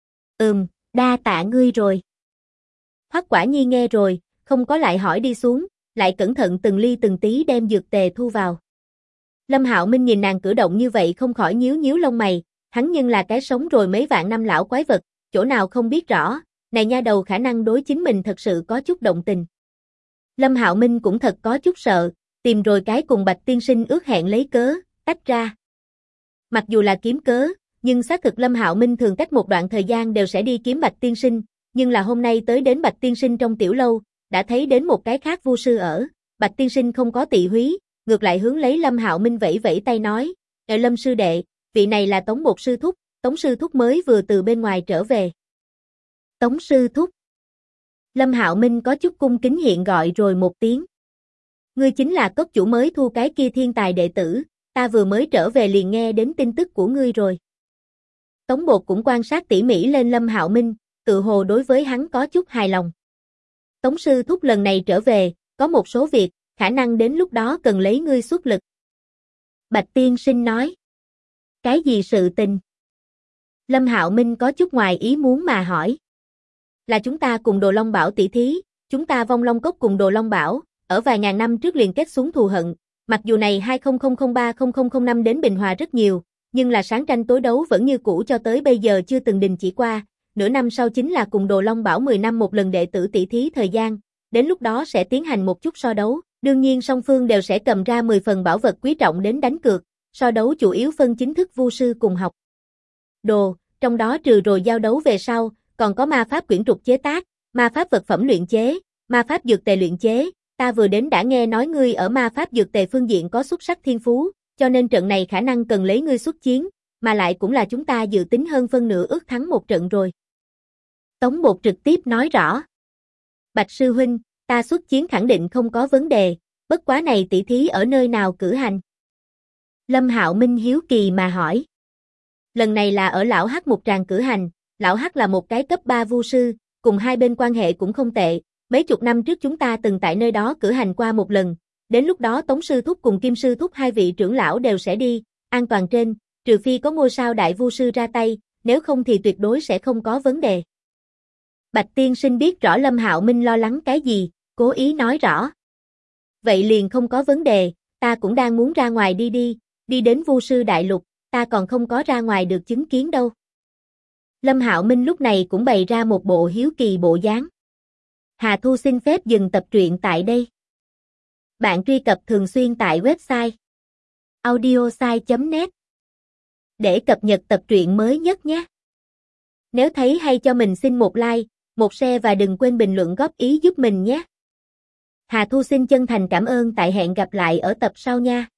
Đa tạ ngươi rồi. Hoắc Quả Nhi nghe rồi, không có lại hỏi đi xuống, lại cẩn thận từng ly từng tí đem dược tề thu vào. Lâm Hạo Minh nhìn nàng cử động như vậy không khỏi nhíu nhíu lông mày, hắn nhưng là cái sống rồi mấy vạn năm lão quái vật, chỗ nào không biết rõ, này nha đầu khả năng đối chính mình thật sự có chút động tình. Lâm Hạo Minh cũng thật có chút sợ, tìm rồi cái cùng Bạch tiên sinh ước hẹn lấy cớ, tách ra. Mặc dù là kiếm cớ, nhưng xác thực Lâm Hạo Minh thường cách một đoạn thời gian đều sẽ đi kiếm Bạch tiên sinh, nhưng là hôm nay tới đến Bạch tiên sinh trong tiểu lâu, đã thấy đến một cái khác vu sư ở, Bạch tiên sinh không có tị húy, ngược lại hướng lấy Lâm Hạo Minh vẫy vẫy tay nói, Lâm sư đệ, vị này là Tống Bột sư thúc, Tống sư thúc mới vừa từ bên ngoài trở về. Tống sư thúc. Lâm Hạo Minh có chút cung kính hiện gọi rồi một tiếng. Ngươi chính là cốc chủ mới thu cái kia thiên tài đệ tử, ta vừa mới trở về liền nghe đến tin tức của ngươi rồi. Tống Bột cũng quan sát tỉ mỉ lên Lâm Hạo Minh, tự hồ đối với hắn có chút hài lòng. Tống sư thúc lần này trở về, có một số việc, khả năng đến lúc đó cần lấy ngươi xuất lực. Bạch tiên sinh nói. Cái gì sự tình? Lâm Hạo Minh có chút ngoài ý muốn mà hỏi. Là chúng ta cùng Đồ Long Bảo tỷ thí, chúng ta Vong Long Cốc cùng Đồ Long Bảo, ở vài ngàn năm trước liền kết xuống thù hận, mặc dù này 2000030005 đến bình hòa rất nhiều, nhưng là sáng tranh tối đấu vẫn như cũ cho tới bây giờ chưa từng đình chỉ qua, nửa năm sau chính là cùng Đồ Long Bảo 10 năm một lần đệ tử tỷ thí thời gian, đến lúc đó sẽ tiến hành một chút so đấu, đương nhiên song phương đều sẽ cầm ra 10 phần bảo vật quý trọng đến đánh cược, so đấu chủ yếu phân chính thức vu sư cùng học đồ, trong đó trừ rồi giao đấu về sau, còn có ma pháp quyển trục chế tác, ma pháp vật phẩm luyện chế, ma pháp dược tề luyện chế, ta vừa đến đã nghe nói ngươi ở ma pháp dược tề phương diện có xuất sắc thiên phú, cho nên trận này khả năng cần lấy ngươi xuất chiến, mà lại cũng là chúng ta dự tính hơn phân nửa ước thắng một trận rồi. Tống Bột trực tiếp nói rõ. Bạch sư huynh, ta xuất chiến khẳng định không có vấn đề, bất quá này tỷ thí ở nơi nào cử hành? Lâm Hạo Minh hiếu kỳ mà hỏi. Lần này là ở Lão Hắc một tràng cử hành, Lão Hắc là một cái cấp 3 vu sư, cùng hai bên quan hệ cũng không tệ, mấy chục năm trước chúng ta từng tại nơi đó cử hành qua một lần, đến lúc đó Tống sư thúc cùng Kim sư thúc hai vị trưởng lão đều sẽ đi, an toàn trên, trừ phi có ngôi sao đại vu sư ra tay, nếu không thì tuyệt đối sẽ không có vấn đề. Bạch tiên sinh biết rõ Lâm Hạo Minh lo lắng cái gì, cố ý nói rõ. Vậy liền không có vấn đề, ta cũng đang muốn ra ngoài đi đến vu sư đại lục, ta còn không có ra ngoài được chứng kiến đâu. Lâm Hạo Minh lúc này cũng bày ra một bộ hiếu kỳ bộ dáng. Hà Thu xin phép dừng tập truyện tại đây. Bạn truy cập thường xuyên tại website audiosai.net để cập nhật tập truyện mới nhất nhé. Nếu thấy hay cho mình xin một like, một share và đừng quên bình luận góp ý giúp mình nhé. Hà Thu xin chân thành cảm ơn, tại hẹn gặp lại ở tập sau nha.